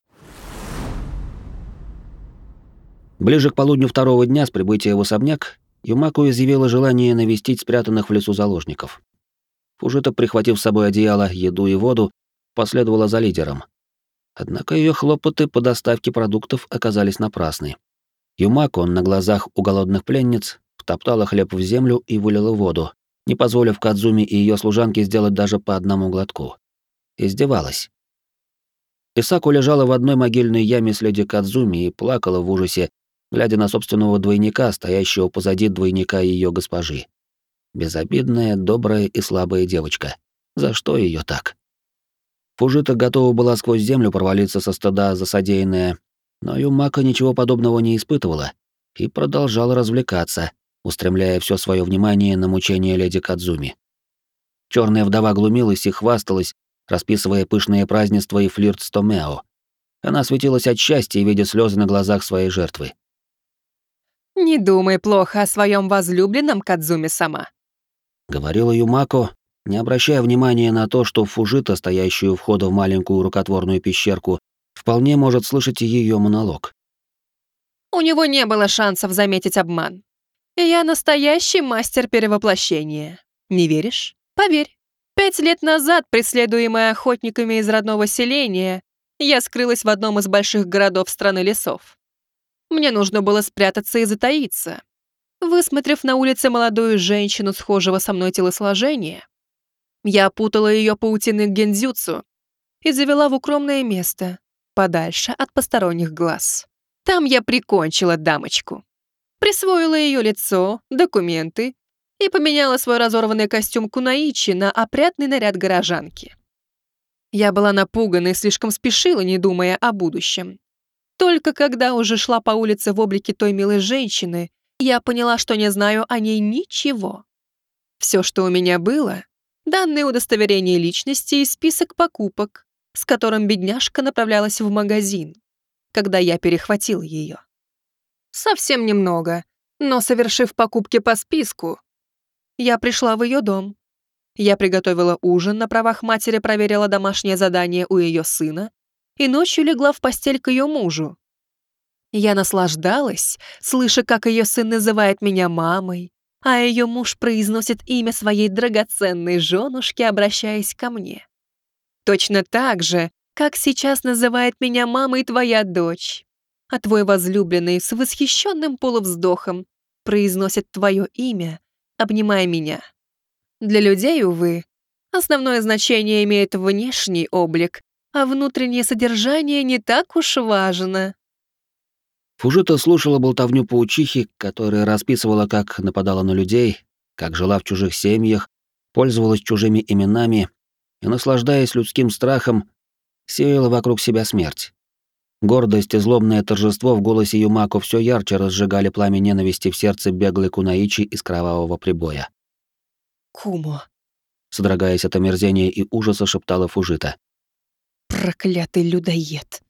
Ближе к полудню второго дня с прибытия в особняк Юмако изъявила желание навестить спрятанных в лесу заложников. Фужита, прихватив с собой одеяло, еду и воду, последовала за лидером. Однако ее хлопоты по доставке продуктов оказались напрасны. Юмако на глазах у голодных пленниц втоптала хлеб в землю и вылила воду, не позволив Кадзуми и ее служанке сделать даже по одному глотку. Издевалась. Исаку лежала в одной могильной яме с леди Кадзуми и плакала в ужасе, глядя на собственного двойника, стоящего позади двойника ее госпожи. Безобидная, добрая и слабая девочка. За что ее так? Фужита готова была сквозь землю провалиться со стыда за содеянное, но Юмако ничего подобного не испытывала и продолжала развлекаться, устремляя все свое внимание на мучения леди Кадзуми. Черная вдова глумилась и хвасталась, расписывая пышные празднества и флирт с Томео. Она светилась от счастья, видя слезы на глазах своей жертвы. Не думай плохо о своем возлюбленном, Кадзуми-сама. Говорила Юмако, не обращая внимания на то, что Фужита, стоящую у входа в маленькую рукотворную пещерку, вполне может слышать ее монолог. У него не было шансов заметить обман. Я настоящий мастер перевоплощения. Не веришь? Поверь. Пять лет назад, преследуемая охотниками из родного селения, я скрылась в одном из больших городов страны лесов. Мне нужно было спрятаться и затаиться. Высмотрев на улице молодую женщину схожего со мной телосложения, я опутала ее паутиной гензюцу и завела в укромное место, подальше от посторонних глаз. Там я прикончила дамочку. Присвоила ее лицо, документы и поменяла свой разорванный костюм кунаичи на опрятный наряд горожанки. Я была напугана и слишком спешила, не думая о будущем. Только когда уже шла по улице в облике той милой женщины, я поняла, что не знаю о ней ничего. Все, что у меня было — данные удостоверения личности и список покупок, с которым бедняжка направлялась в магазин, когда я перехватила ее. Совсем немного, но, совершив покупки по списку, я пришла в ее дом. Я приготовила ужин, на правах матери проверила домашнее задание у ее сына и ночью легла в постель к ее мужу. Я наслаждалась, слыша, как ее сын называет меня мамой, а ее муж произносит имя своей драгоценной женушки, обращаясь ко мне. Точно так же, как сейчас называет меня мамой твоя дочь, а твой возлюбленный с восхищенным полувздохом произносит твое имя, обнимая меня. Для людей, увы, основное значение имеет внешний облик, а внутреннее содержание не так уж важно. Фужита слушала болтовню паучихи, которая расписывала, как нападала на людей, как жила в чужих семьях, пользовалась чужими именами и, наслаждаясь людским страхом, сеяла вокруг себя смерть. Гордость и злобное торжество в голосе Юмако все ярче разжигали пламя ненависти в сердце беглой кунаичи из кровавого прибоя. Кумо, Содрогаясь от омерзения и ужаса, шептала Фужита. проклятый людоед.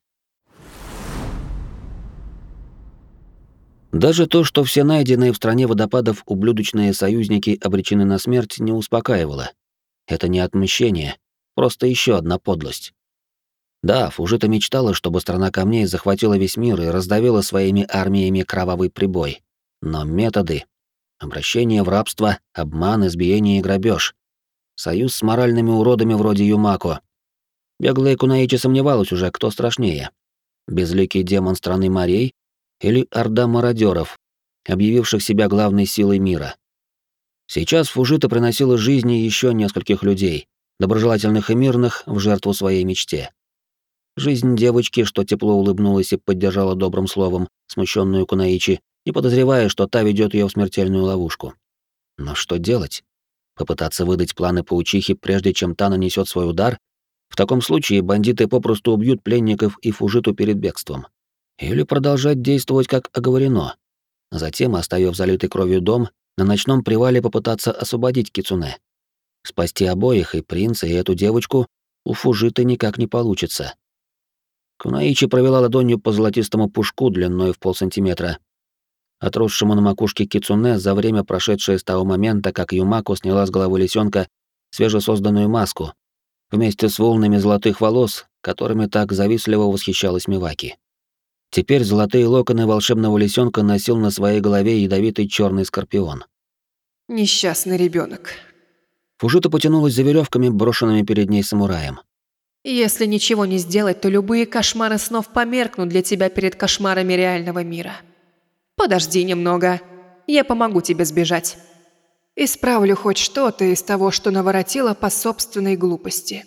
Даже то, что все найденные в стране водопадов ублюдочные союзники обречены на смерть, не успокаивало. Это не отмщение, просто еще одна подлость. Да, Фужита мечтала, чтобы страна камней захватила весь мир и раздавила своими армиями кровавый прибой. Но методы — обращение в рабство, обман, избиение и грабеж, союз с моральными уродами вроде Юмако. Беглая кунаичи сомневалась уже, кто страшнее — безликий демон страны морей или орда мародеров, объявивших себя главной силой мира. Сейчас Фужита приносила жизни еще нескольких людей, доброжелательных и мирных, в жертву своей мечте. Жизнь девочки, что тепло улыбнулась и поддержала добрым словом смущенную Кунаичи, не подозревая, что та ведет ее в смертельную ловушку. Но что делать? Попытаться выдать планы паучихи, прежде чем та нанесет свой удар? В таком случае бандиты попросту убьют пленников и Фужиту перед бегством. Или продолжать действовать как оговорено. Затем, оставив залитый кровью дом, на ночном привале попытаться освободить Кицуне. Спасти обоих, и принца, и эту девочку, у Фужиты никак не получится. Кунаичи провела ладонью по золотистому пушку длиной в полсантиметра, отросшему на макушке Кицуне за время, прошедшее с того момента, как Юмако сняла с головы лисенка свежесозданную маску, вместе с волнами золотых волос, которыми так завистливо восхищалась Миваки. Теперь золотые локоны волшебного лисенка носил на своей голове ядовитый черный скорпион. Несчастный ребенок. Фужита потянулась за веревками, брошенными перед ней самураем. Если ничего не сделать, то любые кошмары снов померкнут для тебя перед кошмарами реального мира. Подожди немного. Я помогу тебе сбежать. Исправлю хоть что-то из того, что наворотила по собственной глупости.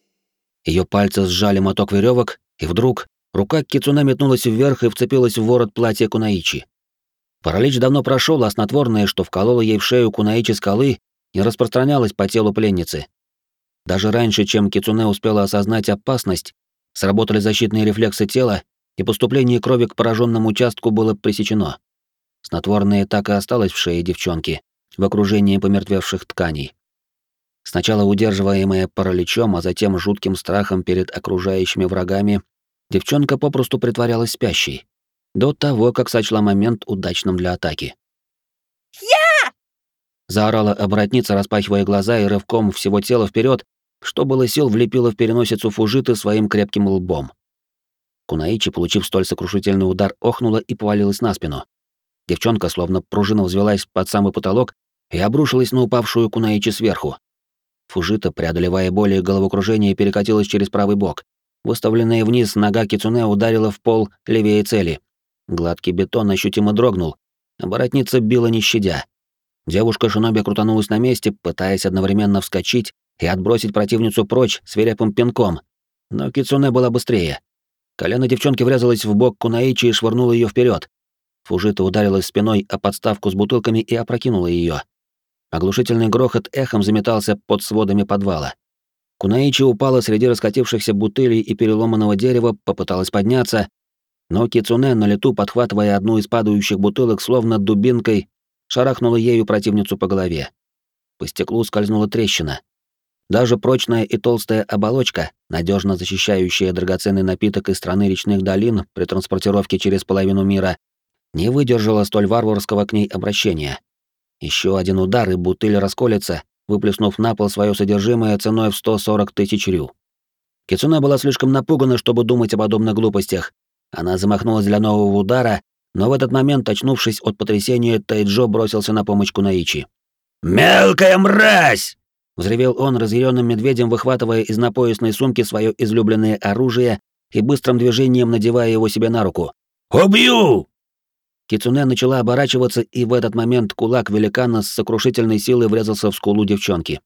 Ее пальцы сжали моток веревок, и вдруг рука Кицуне метнулась вверх и вцепилась в ворот платья Кунаичи. Паралич давно прошел, а снотворное, что вкололо ей в шею Кунаичи скалы, не распространялось по телу пленницы. Даже раньше, чем Кицуне успела осознать опасность, сработали защитные рефлексы тела, и поступление крови к пораженному участку было пресечено. Снотворное так и осталось в шее девчонки, в окружении помертвевших тканей. Сначала удерживаемая параличом, а затем жутким страхом перед окружающими врагами, девчонка попросту притворялась спящей, до того, как сочла момент удачным для атаки. «Я!» — заорала оборотница, распахивая глаза и рывком всего тела вперед, что было сил, влепила в переносицу Фужиты своим крепким лбом. Кунаичи, получив столь сокрушительный удар, охнула и повалилась на спину. Девчонка, словно пружина, взвелась под самый потолок и обрушилась на упавшую Кунаичи сверху. Фужита, преодолевая боль и головокружение, перекатилась через правый бок. Выставленная вниз нога Кицуне ударила в пол левее цели. Гладкий бетон ощутимо дрогнул. Оборотница била не щадя. Девушка шиноби крутанулась на месте, пытаясь одновременно вскочить и отбросить противницу прочь свирепым пинком. Но Кицуне была быстрее. Колено девчонки врезалось в бок Кунаичи и швырнуло ее вперед. Фужита ударилась спиной о подставку с бутылками и опрокинула ее. Оглушительный грохот эхом заметался под сводами подвала. Кунаичи упала среди раскатившихся бутылей и переломанного дерева, попыталась подняться, но Кицуне, на лету подхватывая одну из падающих бутылок, словно дубинкой, шарахнула ею противницу по голове. По стеклу скользнула трещина. Даже прочная и толстая оболочка, надежно защищающая драгоценный напиток из страны речных долин при транспортировке через половину мира, не выдержала столь варварского к ней обращения. Еще один удар, и бутыль расколется, выплеснув на пол свое содержимое ценой в сто сорок тысяч рю. Кицуне была слишком напугана, чтобы думать о подобных глупостях. Она замахнулась для нового удара, но в этот момент, очнувшись от потрясения, Тайджо бросился на помощь Кунаичи. «Мелкая мразь!» — взревел он, разъяренным медведем, выхватывая из напоясной сумки свое излюбленное оружие и быстрым движением надевая его себе на руку. «Убью!» Кицуне начала оборачиваться, и в этот момент кулак великана с сокрушительной силой врезался в скулу девчонки.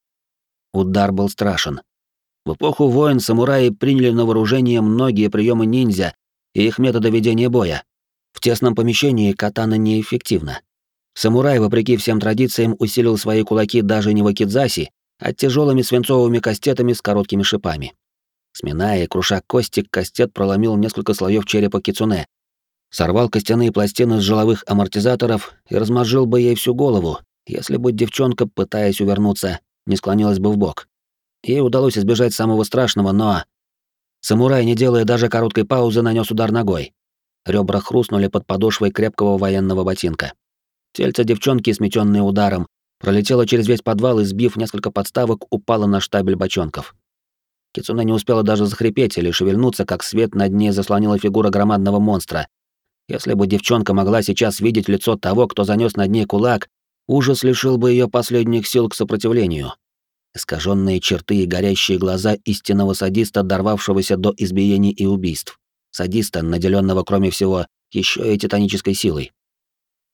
Удар был страшен. В эпоху войн самураи приняли на вооружение многие приемы ниндзя и их методы ведения боя. В тесном помещении катана неэффективна. Самурай, вопреки всем традициям, усилил свои кулаки даже не вакидзаси, а тяжелыми свинцовыми кастетами с короткими шипами. Сминая и круша кости, кастет проломил несколько слоев черепа Кицуне, сорвал костяные пластины с жиловых амортизаторов и размозжил бы ей всю голову, если бы девчонка, пытаясь увернуться, не склонилась бы вбок. Ей удалось избежать самого страшного, но... Самурай, не делая даже короткой паузы, нанес удар ногой. Ребра хрустнули под подошвой крепкого военного ботинка. Тельце девчонки, сметённое ударом, пролетело через весь подвал и, сбив несколько подставок, упало на штабель бочонков. Кицуне не успела даже захрипеть или шевельнуться, как свет над ней заслонила фигура громадного монстра. Если бы девчонка могла сейчас видеть лицо того, кто занёс над ней кулак, ужас лишил бы её последних сил к сопротивлению. Искаженные черты и горящие глаза истинного садиста, дорвавшегося до избиений и убийств. Садиста, наделенного, кроме всего, еще и титанической силой.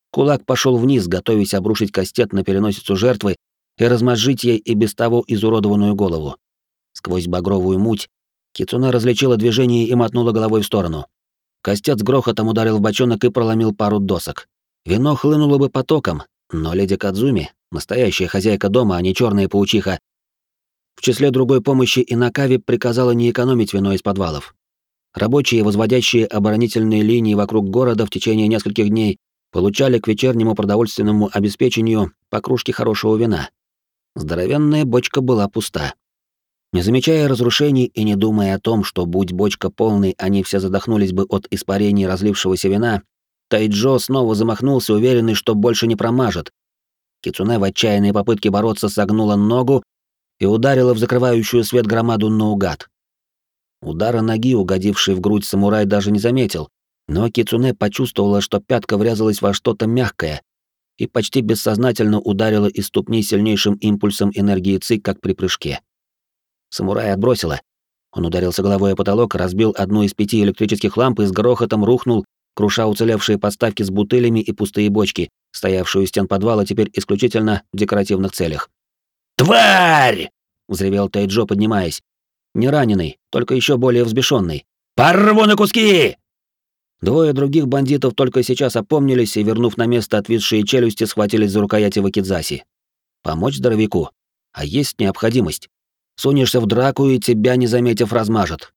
Кулак пошел вниз, готовясь обрушить кастет на переносицу жертвы и размозжить ей и без того изуродованную голову. Сквозь багровую муть Кицуне различила движение и мотнула головой в сторону. Кастет с грохотом ударил в бочонок и проломил пару досок. Вино хлынуло бы потоком, но леди Кадзуми, настоящая хозяйка дома, а не черная паучиха, в числе другой помощи Инакави приказала не экономить вино из подвалов. Рабочие, возводящие оборонительные линии вокруг города в течение нескольких дней, получали к вечернему продовольственному обеспечению по кружке хорошего вина. Здоровенная бочка была пуста. Не замечая разрушений и не думая о том, что, будь бочка полной, они все задохнулись бы от испарений разлившегося вина, Тайджо снова замахнулся, уверенный, что больше не промажет. Кицуне в отчаянной попытке бороться согнула ногу и ударила в закрывающую свет громаду наугад. Удара ноги, угодивший в грудь самурай, даже не заметил, но Кицуне почувствовала, что пятка врезалась во что-то мягкое и почти бессознательно ударила из ступни сильнейшим импульсом энергии ци, как при прыжке. Самурая отбросило. Он ударился головой о потолок, разбил одну из пяти электрических ламп и с грохотом рухнул, круша уцелевшие подставки с бутылями и пустые бочки, стоявшие у стен подвала теперь исключительно в декоративных целях. «Тварь!» — взревел Тайджо, поднимаясь. Не раненый, только еще более взбешенный. «Порву на куски!» Двое других бандитов только сейчас опомнились и, вернув на место отвисшие челюсти, схватились за рукояти вакидзаси. Помочь здоровяку? А есть необходимость. Сунешься в драку, и тебя, не заметив, размажет.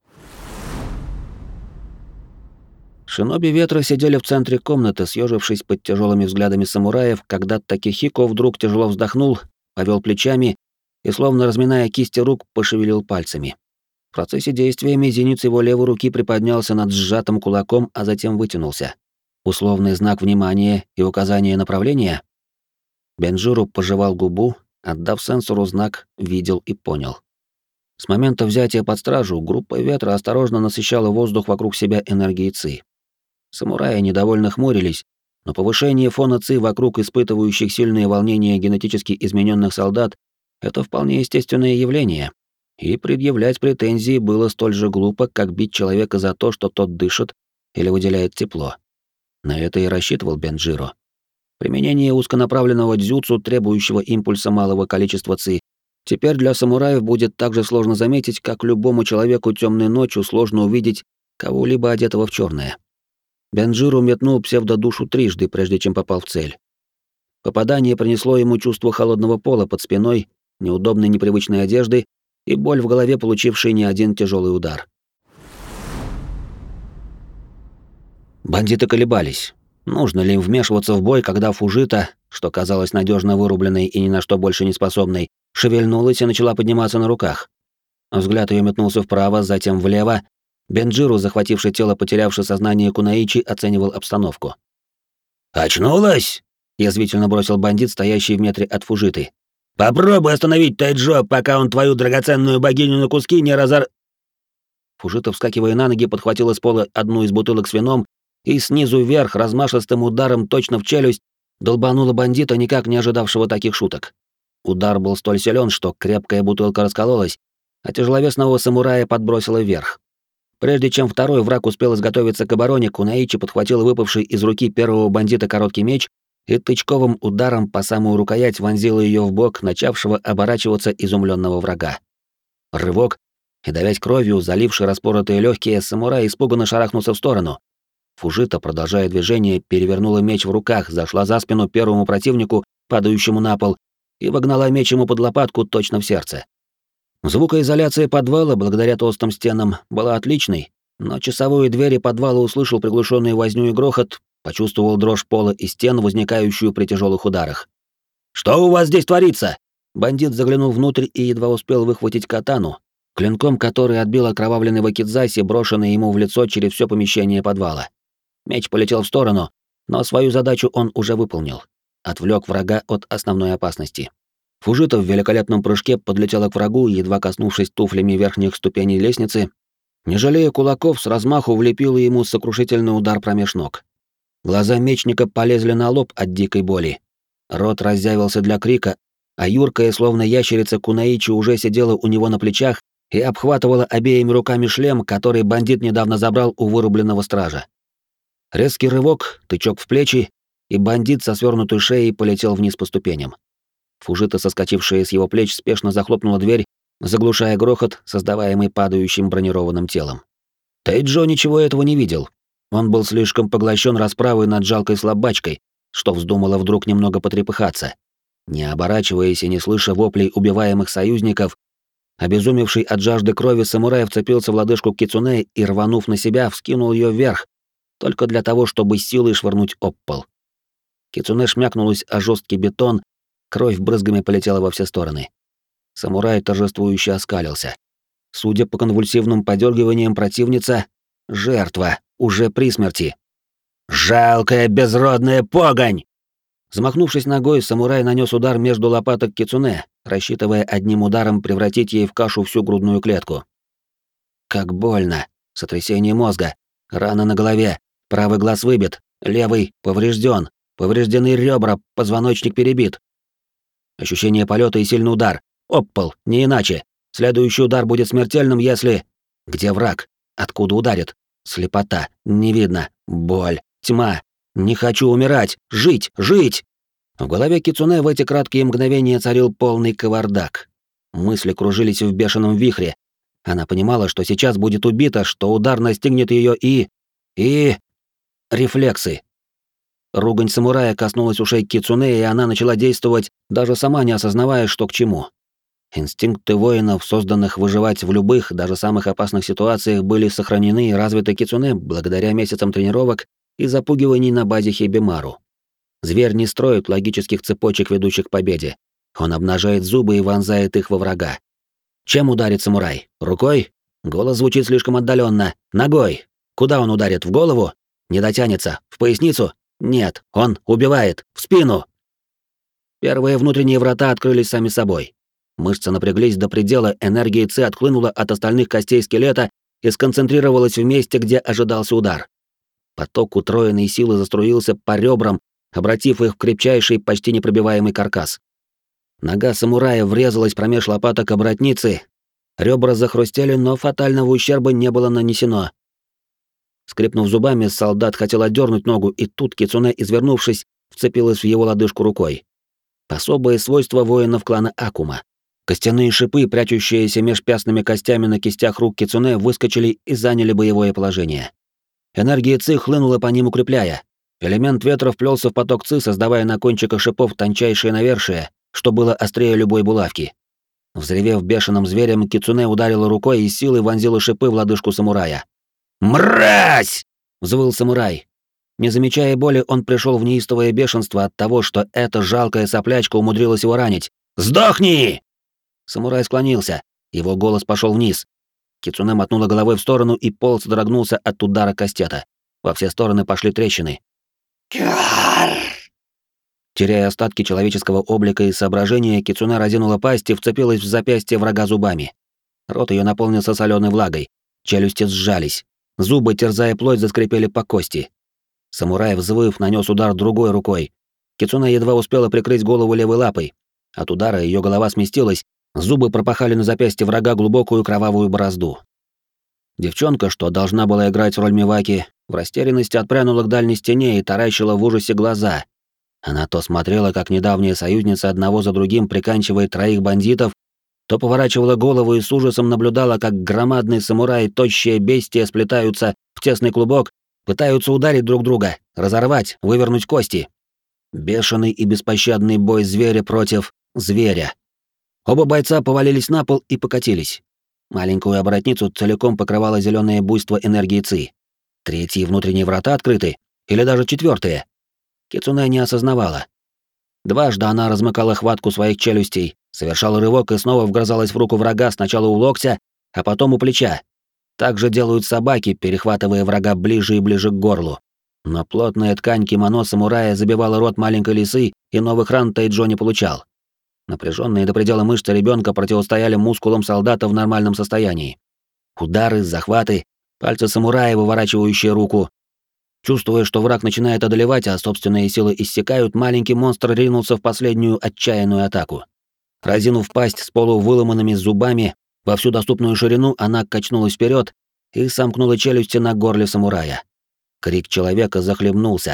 Шиноби ветра сидели в центре комнаты, съежившись под тяжелыми взглядами самураев, когда Такихико вдруг тяжело вздохнул, повел плечами и, словно разминая кисти рук, пошевелил пальцами. В процессе действия мизинец его левой руки приподнялся над сжатым кулаком, а затем вытянулся. Условный знак внимания и указание направления? Бенджиру пожевал губу, отдав сенсору знак «видел» и «понял». С момента взятия под стражу группа ветра осторожно насыщала воздух вокруг себя энергией ци. Самураи недовольно хмурились, но повышение фона ци вокруг испытывающих сильные волнения генетически измененных солдат — это вполне естественное явление, и предъявлять претензии было столь же глупо, как бить человека за то, что тот дышит или выделяет тепло. На это и рассчитывал Бенджиро. Применение узконаправленного дзюцу, требующего импульса малого количества ци, теперь для самураев будет так же сложно заметить, как любому человеку темной ночью сложно увидеть кого-либо одетого в черное. Бенджиро метнул псевдодушу трижды, прежде чем попал в цель. Попадание принесло ему чувство холодного пола под спиной, неудобной непривычной одежды и боль в голове, получившей не один тяжелый удар. Бандиты колебались. Нужно ли им вмешиваться в бой, когда Фужита, что казалось надежно вырубленной и ни на что больше не способной, шевельнулась и начала подниматься на руках? Взгляд ее метнулся вправо, затем влево. Бенджиру, захвативший тело, потерявший сознание Кунаичи, оценивал обстановку. «Очнулась?» — язвительно бросил бандит, стоящий в метре от Фужиты. «Попробуй остановить Тайджо, пока он твою драгоценную богиню на куски не разор...» Фужита, вскакивая на ноги, подхватила с пола одну из бутылок с вином и снизу вверх размашистым ударом точно в челюсть долбанула бандита, никак не ожидавшего таких шуток. Удар был столь силен, что крепкая бутылка раскололась, а тяжеловесного самурая подбросила вверх. Прежде чем второй враг успел изготовиться к обороне, Кунаичи подхватил выпавший из руки первого бандита короткий меч и тычковым ударом по самую рукоять вонзила ее в бок начавшего оборачиваться изумленного врага. Рывок, и, давясь кровью, заливший распоротые легкие, самурай испуганно шарахнулся в сторону. Фужита, продолжая движение, перевернула меч в руках, зашла за спину первому противнику, падающему на пол, и вогнала меч ему под лопатку точно в сердце. Звукоизоляция подвала, благодаря толстым стенам, была отличной, но часовой двери подвала услышал приглушенную возню и грохот, почувствовал дрожь пола и стен, возникающую при тяжелых ударах. «Что у вас здесь творится?» Бандит заглянул внутрь и едва успел выхватить катану, клинком который отбил окровавленный вакидзаси, брошенный ему в лицо через все помещение подвала. Меч полетел в сторону, но свою задачу он уже выполнил. Отвлек врага от основной опасности. Фужита в великолепном прыжке подлетела к врагу, едва коснувшись туфлями верхних ступеней лестницы, не жалея кулаков, с размаху влепила ему сокрушительный удар промеж ног. Глаза мечника полезли на лоб от дикой боли. Рот разъявился для крика, а юркая, словно ящерица, Кунаичи уже сидела у него на плечах и обхватывала обеими руками шлем, который бандит недавно забрал у вырубленного стража. Резкий рывок, тычок в плечи, и бандит со свернутой шеей полетел вниз по ступеням. Фужита, соскочившая с его плеч, спешно захлопнула дверь, заглушая грохот, создаваемый падающим бронированным телом. Тайджо ничего этого не видел. Он был слишком поглощен расправой над жалкой слабачкой, что вздумала вдруг немного потрепыхаться. Не оборачиваясь и не слыша воплей убиваемых союзников, обезумевший от жажды крови самурай вцепился в лодыжку кицунэ и, рванув на себя, вскинул ее вверх, только для того, чтобы силой швырнуть об пол. Кицунэ шмякнулась о жесткий бетон, кровь брызгами полетела во все стороны. Самурай торжествующе оскалился. Судя по конвульсивным подергиваниям противница, жертва, уже при смерти. «Жалкая безродная погонь!» Замахнувшись ногой, самурай нанес удар между лопаток кицунэ, рассчитывая одним ударом превратить ей в кашу всю грудную клетку. Как больно. Сотрясение мозга. Рана на голове. Правый глаз выбит. Левый поврежден. Повреждены ребра, позвоночник перебит. Ощущение полета и сильный удар. Об пол, не иначе. Следующий удар будет смертельным, если... Где враг? Откуда ударит? Слепота. Не видно. Боль. Тьма. Не хочу умирать. Жить. Жить. В голове кицунэ в эти краткие мгновения царил полный кавардак. Мысли кружились в бешеном вихре. Она понимала, что сейчас будет убита, что удар настигнет ее и... и... рефлексы. Ругань самурая коснулась ушей кицунэ, и она начала действовать, даже сама не осознавая, что к чему. Инстинкты воинов, созданных выживать в любых, даже самых опасных ситуациях, были сохранены и развиты кицунэ благодаря месяцам тренировок и запугиваний на базе Хибимару. Зверь не строит логических цепочек, ведущих к победе. Он обнажает зубы и вонзает их во врага. Чем ударит самурай? Рукой? Голос звучит слишком отдаленно. Ногой? Куда он ударит? В голову? Не дотянется. В поясницу? Нет, он убивает. В спину. Первые внутренние врата открылись сами собой. Мышцы напряглись до предела, энергия ци отхлынула от остальных костей скелета и сконцентрировалась в месте, где ожидался удар. Поток утроенной силы заструился по ребрам, обратив их в крепчайший, почти непробиваемый каркас. Нога самурая врезалась промеж лопаток оборотницы. Ребра захрустели, но фатального ущерба не было нанесено. Скрипнув зубами, солдат хотел отдернуть ногу, и тут кицунэ, извернувшись, вцепилась в его лодыжку рукой. Особое свойство воинов клана Акума. Костяные шипы, прячущиеся меж пястными костями на кистях рук кицунэ, выскочили и заняли боевое положение. Энергия ци хлынула по ним, укрепляя. Элемент ветра вплелся в поток ци, создавая на кончиках шипов тончайшее навершие, что было острее любой булавки. Взревев бешеным зверем, кицунэ ударила рукой и силой вонзила шипы в лодыжку самурая. «Мразь!» — взвыл самурай. Не замечая боли, он пришел в неистовое бешенство от того, что эта жалкая соплячка умудрилась его ранить. «Сдохни!» Самурай склонился. Его голос пошел вниз. Кицунэ мотнула головой в сторону, и пол содрогнулся от удара кастета. Во все стороны пошли трещины. «Кар!» Теряя остатки человеческого облика и соображения, кицунэ разинула пасть и вцепилась в запястье врага зубами. Рот ее наполнился соленой влагой. Челюсти сжались. Зубы, терзая плоть, заскрипели по кости. Самурай, взвыв, нанес удар другой рукой. Кицунэ едва успела прикрыть голову левой лапой. От удара ее голова сместилась, зубы пропахали на запястье врага глубокую кровавую борозду. Девчонка, что должна была играть роль Миваки, в растерянности отпрянула к дальней стене и таращила в ужасе глаза. Она то смотрела, как недавняя союзница одного за другим приканчивает троих бандитов, то поворачивала голову и с ужасом наблюдала, как громадный самурай и тощее бестия сплетаются в тесный клубок, пытаются ударить друг друга, разорвать, вывернуть кости. Бешеный и беспощадный бой зверя против зверя. Оба бойца повалились на пол и покатились. Маленькую оборотницу целиком покрывало зеленое буйство энергии ци. Третьи внутренние врата открыты, или даже четвертые. Кицунэ не осознавала. Дважды она размыкала хватку своих челюстей, совершала рывок и снова вгрызалась в руку врага сначала у локтя, а потом у плеча. Так же делают собаки, перехватывая врага ближе и ближе к горлу. Но плотная ткань кимоно самурая забивала рот маленькой лисы, и новых ран Тайджо не получал. Напряженные до предела мышцы ребенка противостояли мускулам солдата в нормальном состоянии. Удары, захваты, пальцы самурая, выворачивающие руку. Чувствуя, что враг начинает одолевать, а собственные силы иссякают, маленький монстр ринулся в последнюю отчаянную атаку. Разинув пасть с полувыломанными зубами, во всю доступную ширину она качнулась вперед и сомкнула челюсти на горле самурая. Крик человека захлебнулся.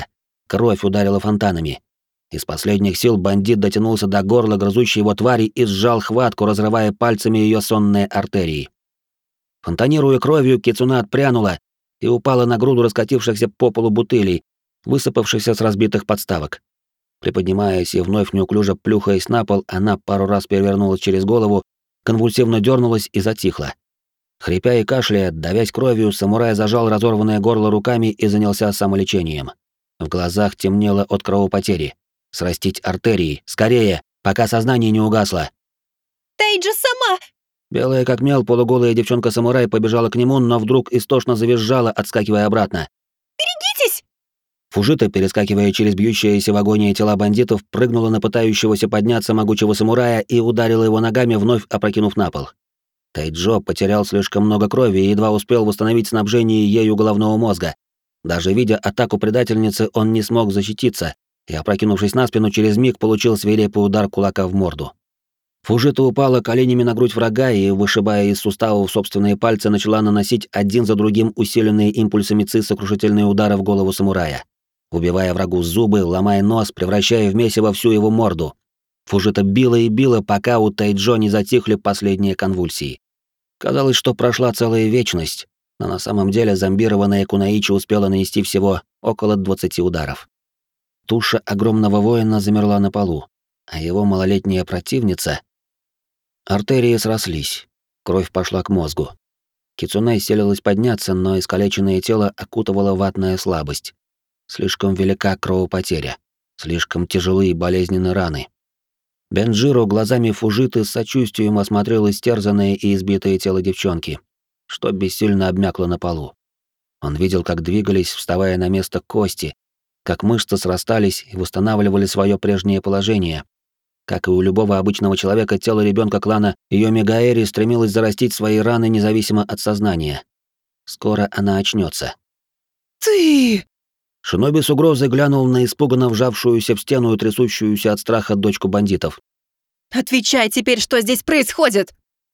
кровь ударила фонтанами. Из последних сил бандит дотянулся до горла грызущей его твари и сжал хватку, разрывая пальцами ее сонные артерии. Фонтанируя кровью, кицуна отпрянула и упала на груду раскатившихся по полу бутылей, высыпавшихся с разбитых подставок. Приподнимаясь и вновь неуклюже плюхаясь на пол, она пару раз перевернулась через голову, конвульсивно дернулась и затихла. Хрипя и кашляя, давясь кровью, самурай зажал разорванное горло руками и занялся самолечением. В глазах темнело от кровопотери. Срастить артерии, скорее, пока сознание не угасло. Тейджа сама! Белая как мел полуголая девчонка-самурай побежала к нему, но вдруг истошно завизжала, отскакивая обратно. «Берегитесь!» Фужита, перескакивая через бьющиеся в агонии тела бандитов, прыгнула на пытающегося подняться могучего самурая и ударила его ногами, вновь опрокинув на пол. Тайджо потерял слишком много крови и едва успел восстановить снабжение ею головного мозга. Даже видя атаку предательницы, он не смог защититься и, опрокинувшись на спину, через миг получил свирепый удар кулака в морду. Фужита упала коленями на грудь врага и, вышибая из суставов собственные пальцы, начала наносить один за другим усиленные импульсами ци сокрушительные удары в голову самурая, убивая врагу зубы, ломая нос, превращая в месиво всю его морду. Фужита била и била, пока у Тайджо не затихли последние конвульсии. Казалось, что прошла целая вечность, но на самом деле зомбированная Кунаичи успела нанести всего около двадцати ударов. Туша огромного воина замерла на полу, а его малолетняя противница... Артерии срослись, кровь пошла к мозгу. Кицунэ силилась подняться, но искалеченное тело окутывала ватная слабость. Слишком велика кровопотеря, слишком тяжелые болезненные раны. Бенджиро глазами Фужиты с сочувствием осмотрел истерзанное и избитое тело девчонки, что бессильно обмякло на полу. Он видел, как двигались, вставая на место кости, как мышцы срастались и восстанавливали свое прежнее положение. Как и у любого обычного человека, тело ребенка клана Йоми Гаэри стремилось зарастить свои раны независимо от сознания. Скоро она очнется. «Ты!» Шиноби с угрозой глянул на испуганно вжавшуюся в стену и трясущуюся от страха дочку бандитов. «Отвечай теперь, что здесь происходит!»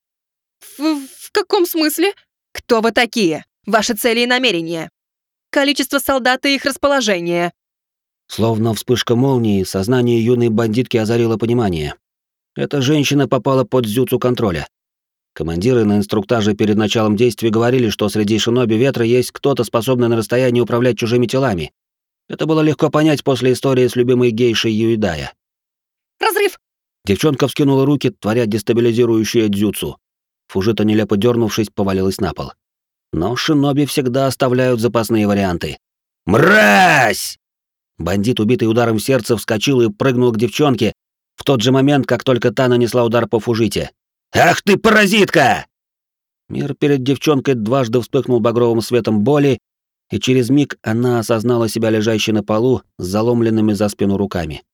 В, в каком смысле? «Кто вы такие? Ваши цели и намерения? Количество солдат и их расположение?» Словно вспышка молнии, сознание юной бандитки озарило понимание. Эта женщина попала под дзюцу контроля. Командиры на инструктаже перед началом действий говорили, что среди шиноби ветра есть кто-то, способный на расстоянии управлять чужими телами. Это было легко понять после истории с любимой гейшей Юидая. «Разрыв!» Девчонка вскинула руки, творя дестабилизирующее дзюцу. Фужита, нелепо дернувшись, повалилась на пол. Но шиноби всегда оставляют запасные варианты. «Мразь!» Бандит, убитый ударом в сердце, вскочил и прыгнул к девчонке в тот же момент, как только та нанесла удар по Фужите. «Ах ты, паразитка!» Мир перед девчонкой дважды вспыхнул багровым светом боли, и через миг она осознала себя лежащей на полу с заломленными за спину руками.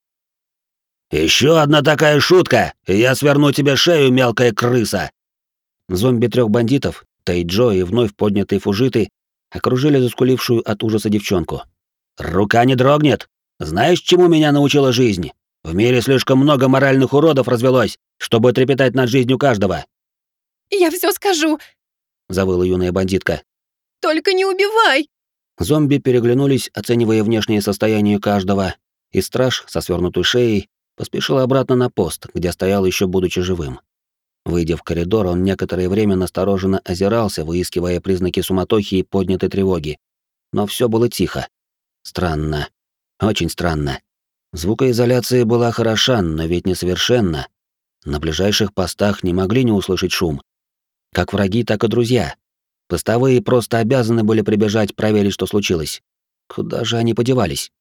«Еще одна такая шутка, и я сверну тебе шею, мелкая крыса!» Зомби трех бандитов, Тайджо и вновь поднятый Фужиты, окружили заскулившую от ужаса девчонку. «Рука не дрогнет! Знаешь, чему меня научила жизнь? В мире слишком много моральных уродов развелось, чтобы трепетать над жизнью каждого!» «Я все скажу!» — завыла юная бандитка. «Только не убивай!» Зомби переглянулись, оценивая внешнее состояние каждого, и страж со свернутой шеей поспешил обратно на пост, где стоял еще будучи живым. Выйдя в коридор, он некоторое время настороженно озирался, выискивая признаки суматохи и поднятой тревоги. Но все было тихо. Странно. Очень странно. Звукоизоляция была хороша, но ведь несовершенна. На ближайших постах не могли не услышать шум. Как враги, так и друзья. Постовые просто обязаны были прибежать, проверить, что случилось. Куда же они подевались?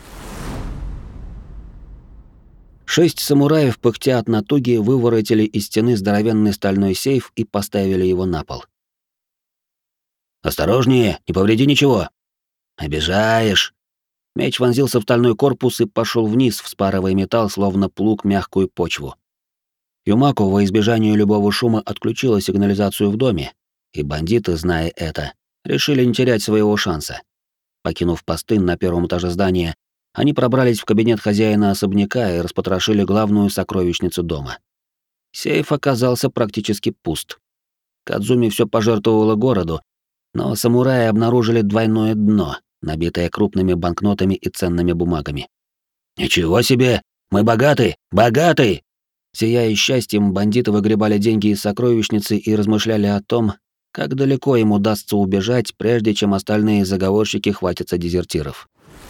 Шесть самураев, пыхтя от натуги, выворотили из стены здоровенный стальной сейф и поставили его на пол. «Осторожнее, не повреди ничего!» «Обижаешь!» Меч вонзился в стальной корпус и пошел вниз, вспарывая металл, словно плуг мягкую почву. Юмако во избежание любого шума отключила сигнализацию в доме, и бандиты, зная это, решили не терять своего шанса. Покинув посты на первом этаже здания, они пробрались в кабинет хозяина особняка и распотрошили главную сокровищницу дома. Сейф оказался практически пуст. Кадзуми все пожертвовала городу, но самураи обнаружили двойное дно, набитая крупными банкнотами и ценными бумагами. «Ничего себе! Мы богаты! Богаты!» Сияя счастьем, бандиты выгребали деньги из сокровищницы и размышляли о том, как далеко им удастся убежать, прежде чем остальные заговорщики хватятся дезертиров.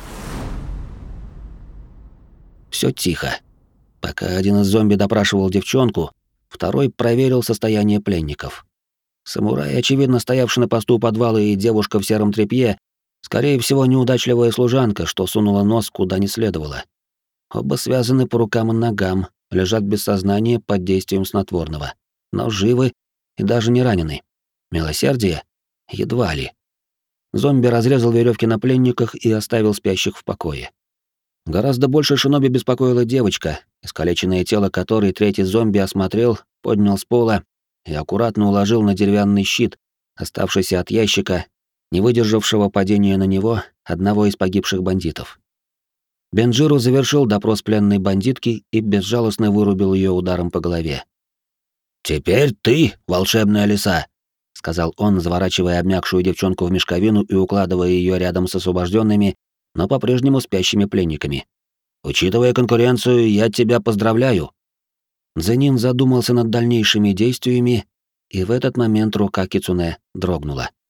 Всё тихо. Пока один из зомби допрашивал девчонку, второй проверил состояние пленников. Самурай, очевидно стоявший на посту подвала, и девушка в сером тряпье, скорее всего, неудачливая служанка, что сунула нос куда не следовало. Оба связаны по рукам и ногам, лежат без сознания под действием снотворного, но живы и даже не ранены. Милосердие? Едва ли. Зомби разрезал веревки на пленниках и оставил спящих в покое. Гораздо больше шиноби беспокоила девочка, искалеченное тело которой третий зомби осмотрел, поднял с пола и аккуратно уложил на деревянный щит, оставшийся от ящика, не выдержавшего падения на него одного из погибших бандитов. Бенджиру завершил допрос пленной бандитки и безжалостно вырубил ее ударом по голове. «Теперь ты, волшебная лиса», — сказал он, заворачивая обмякшую девчонку в мешковину и укладывая ее рядом с освобожденными, но по-прежнему спящими пленниками. «Учитывая конкуренцию, я тебя поздравляю». Дзенин задумался над дальнейшими действиями, и в этот момент рука Кицуне дрогнула.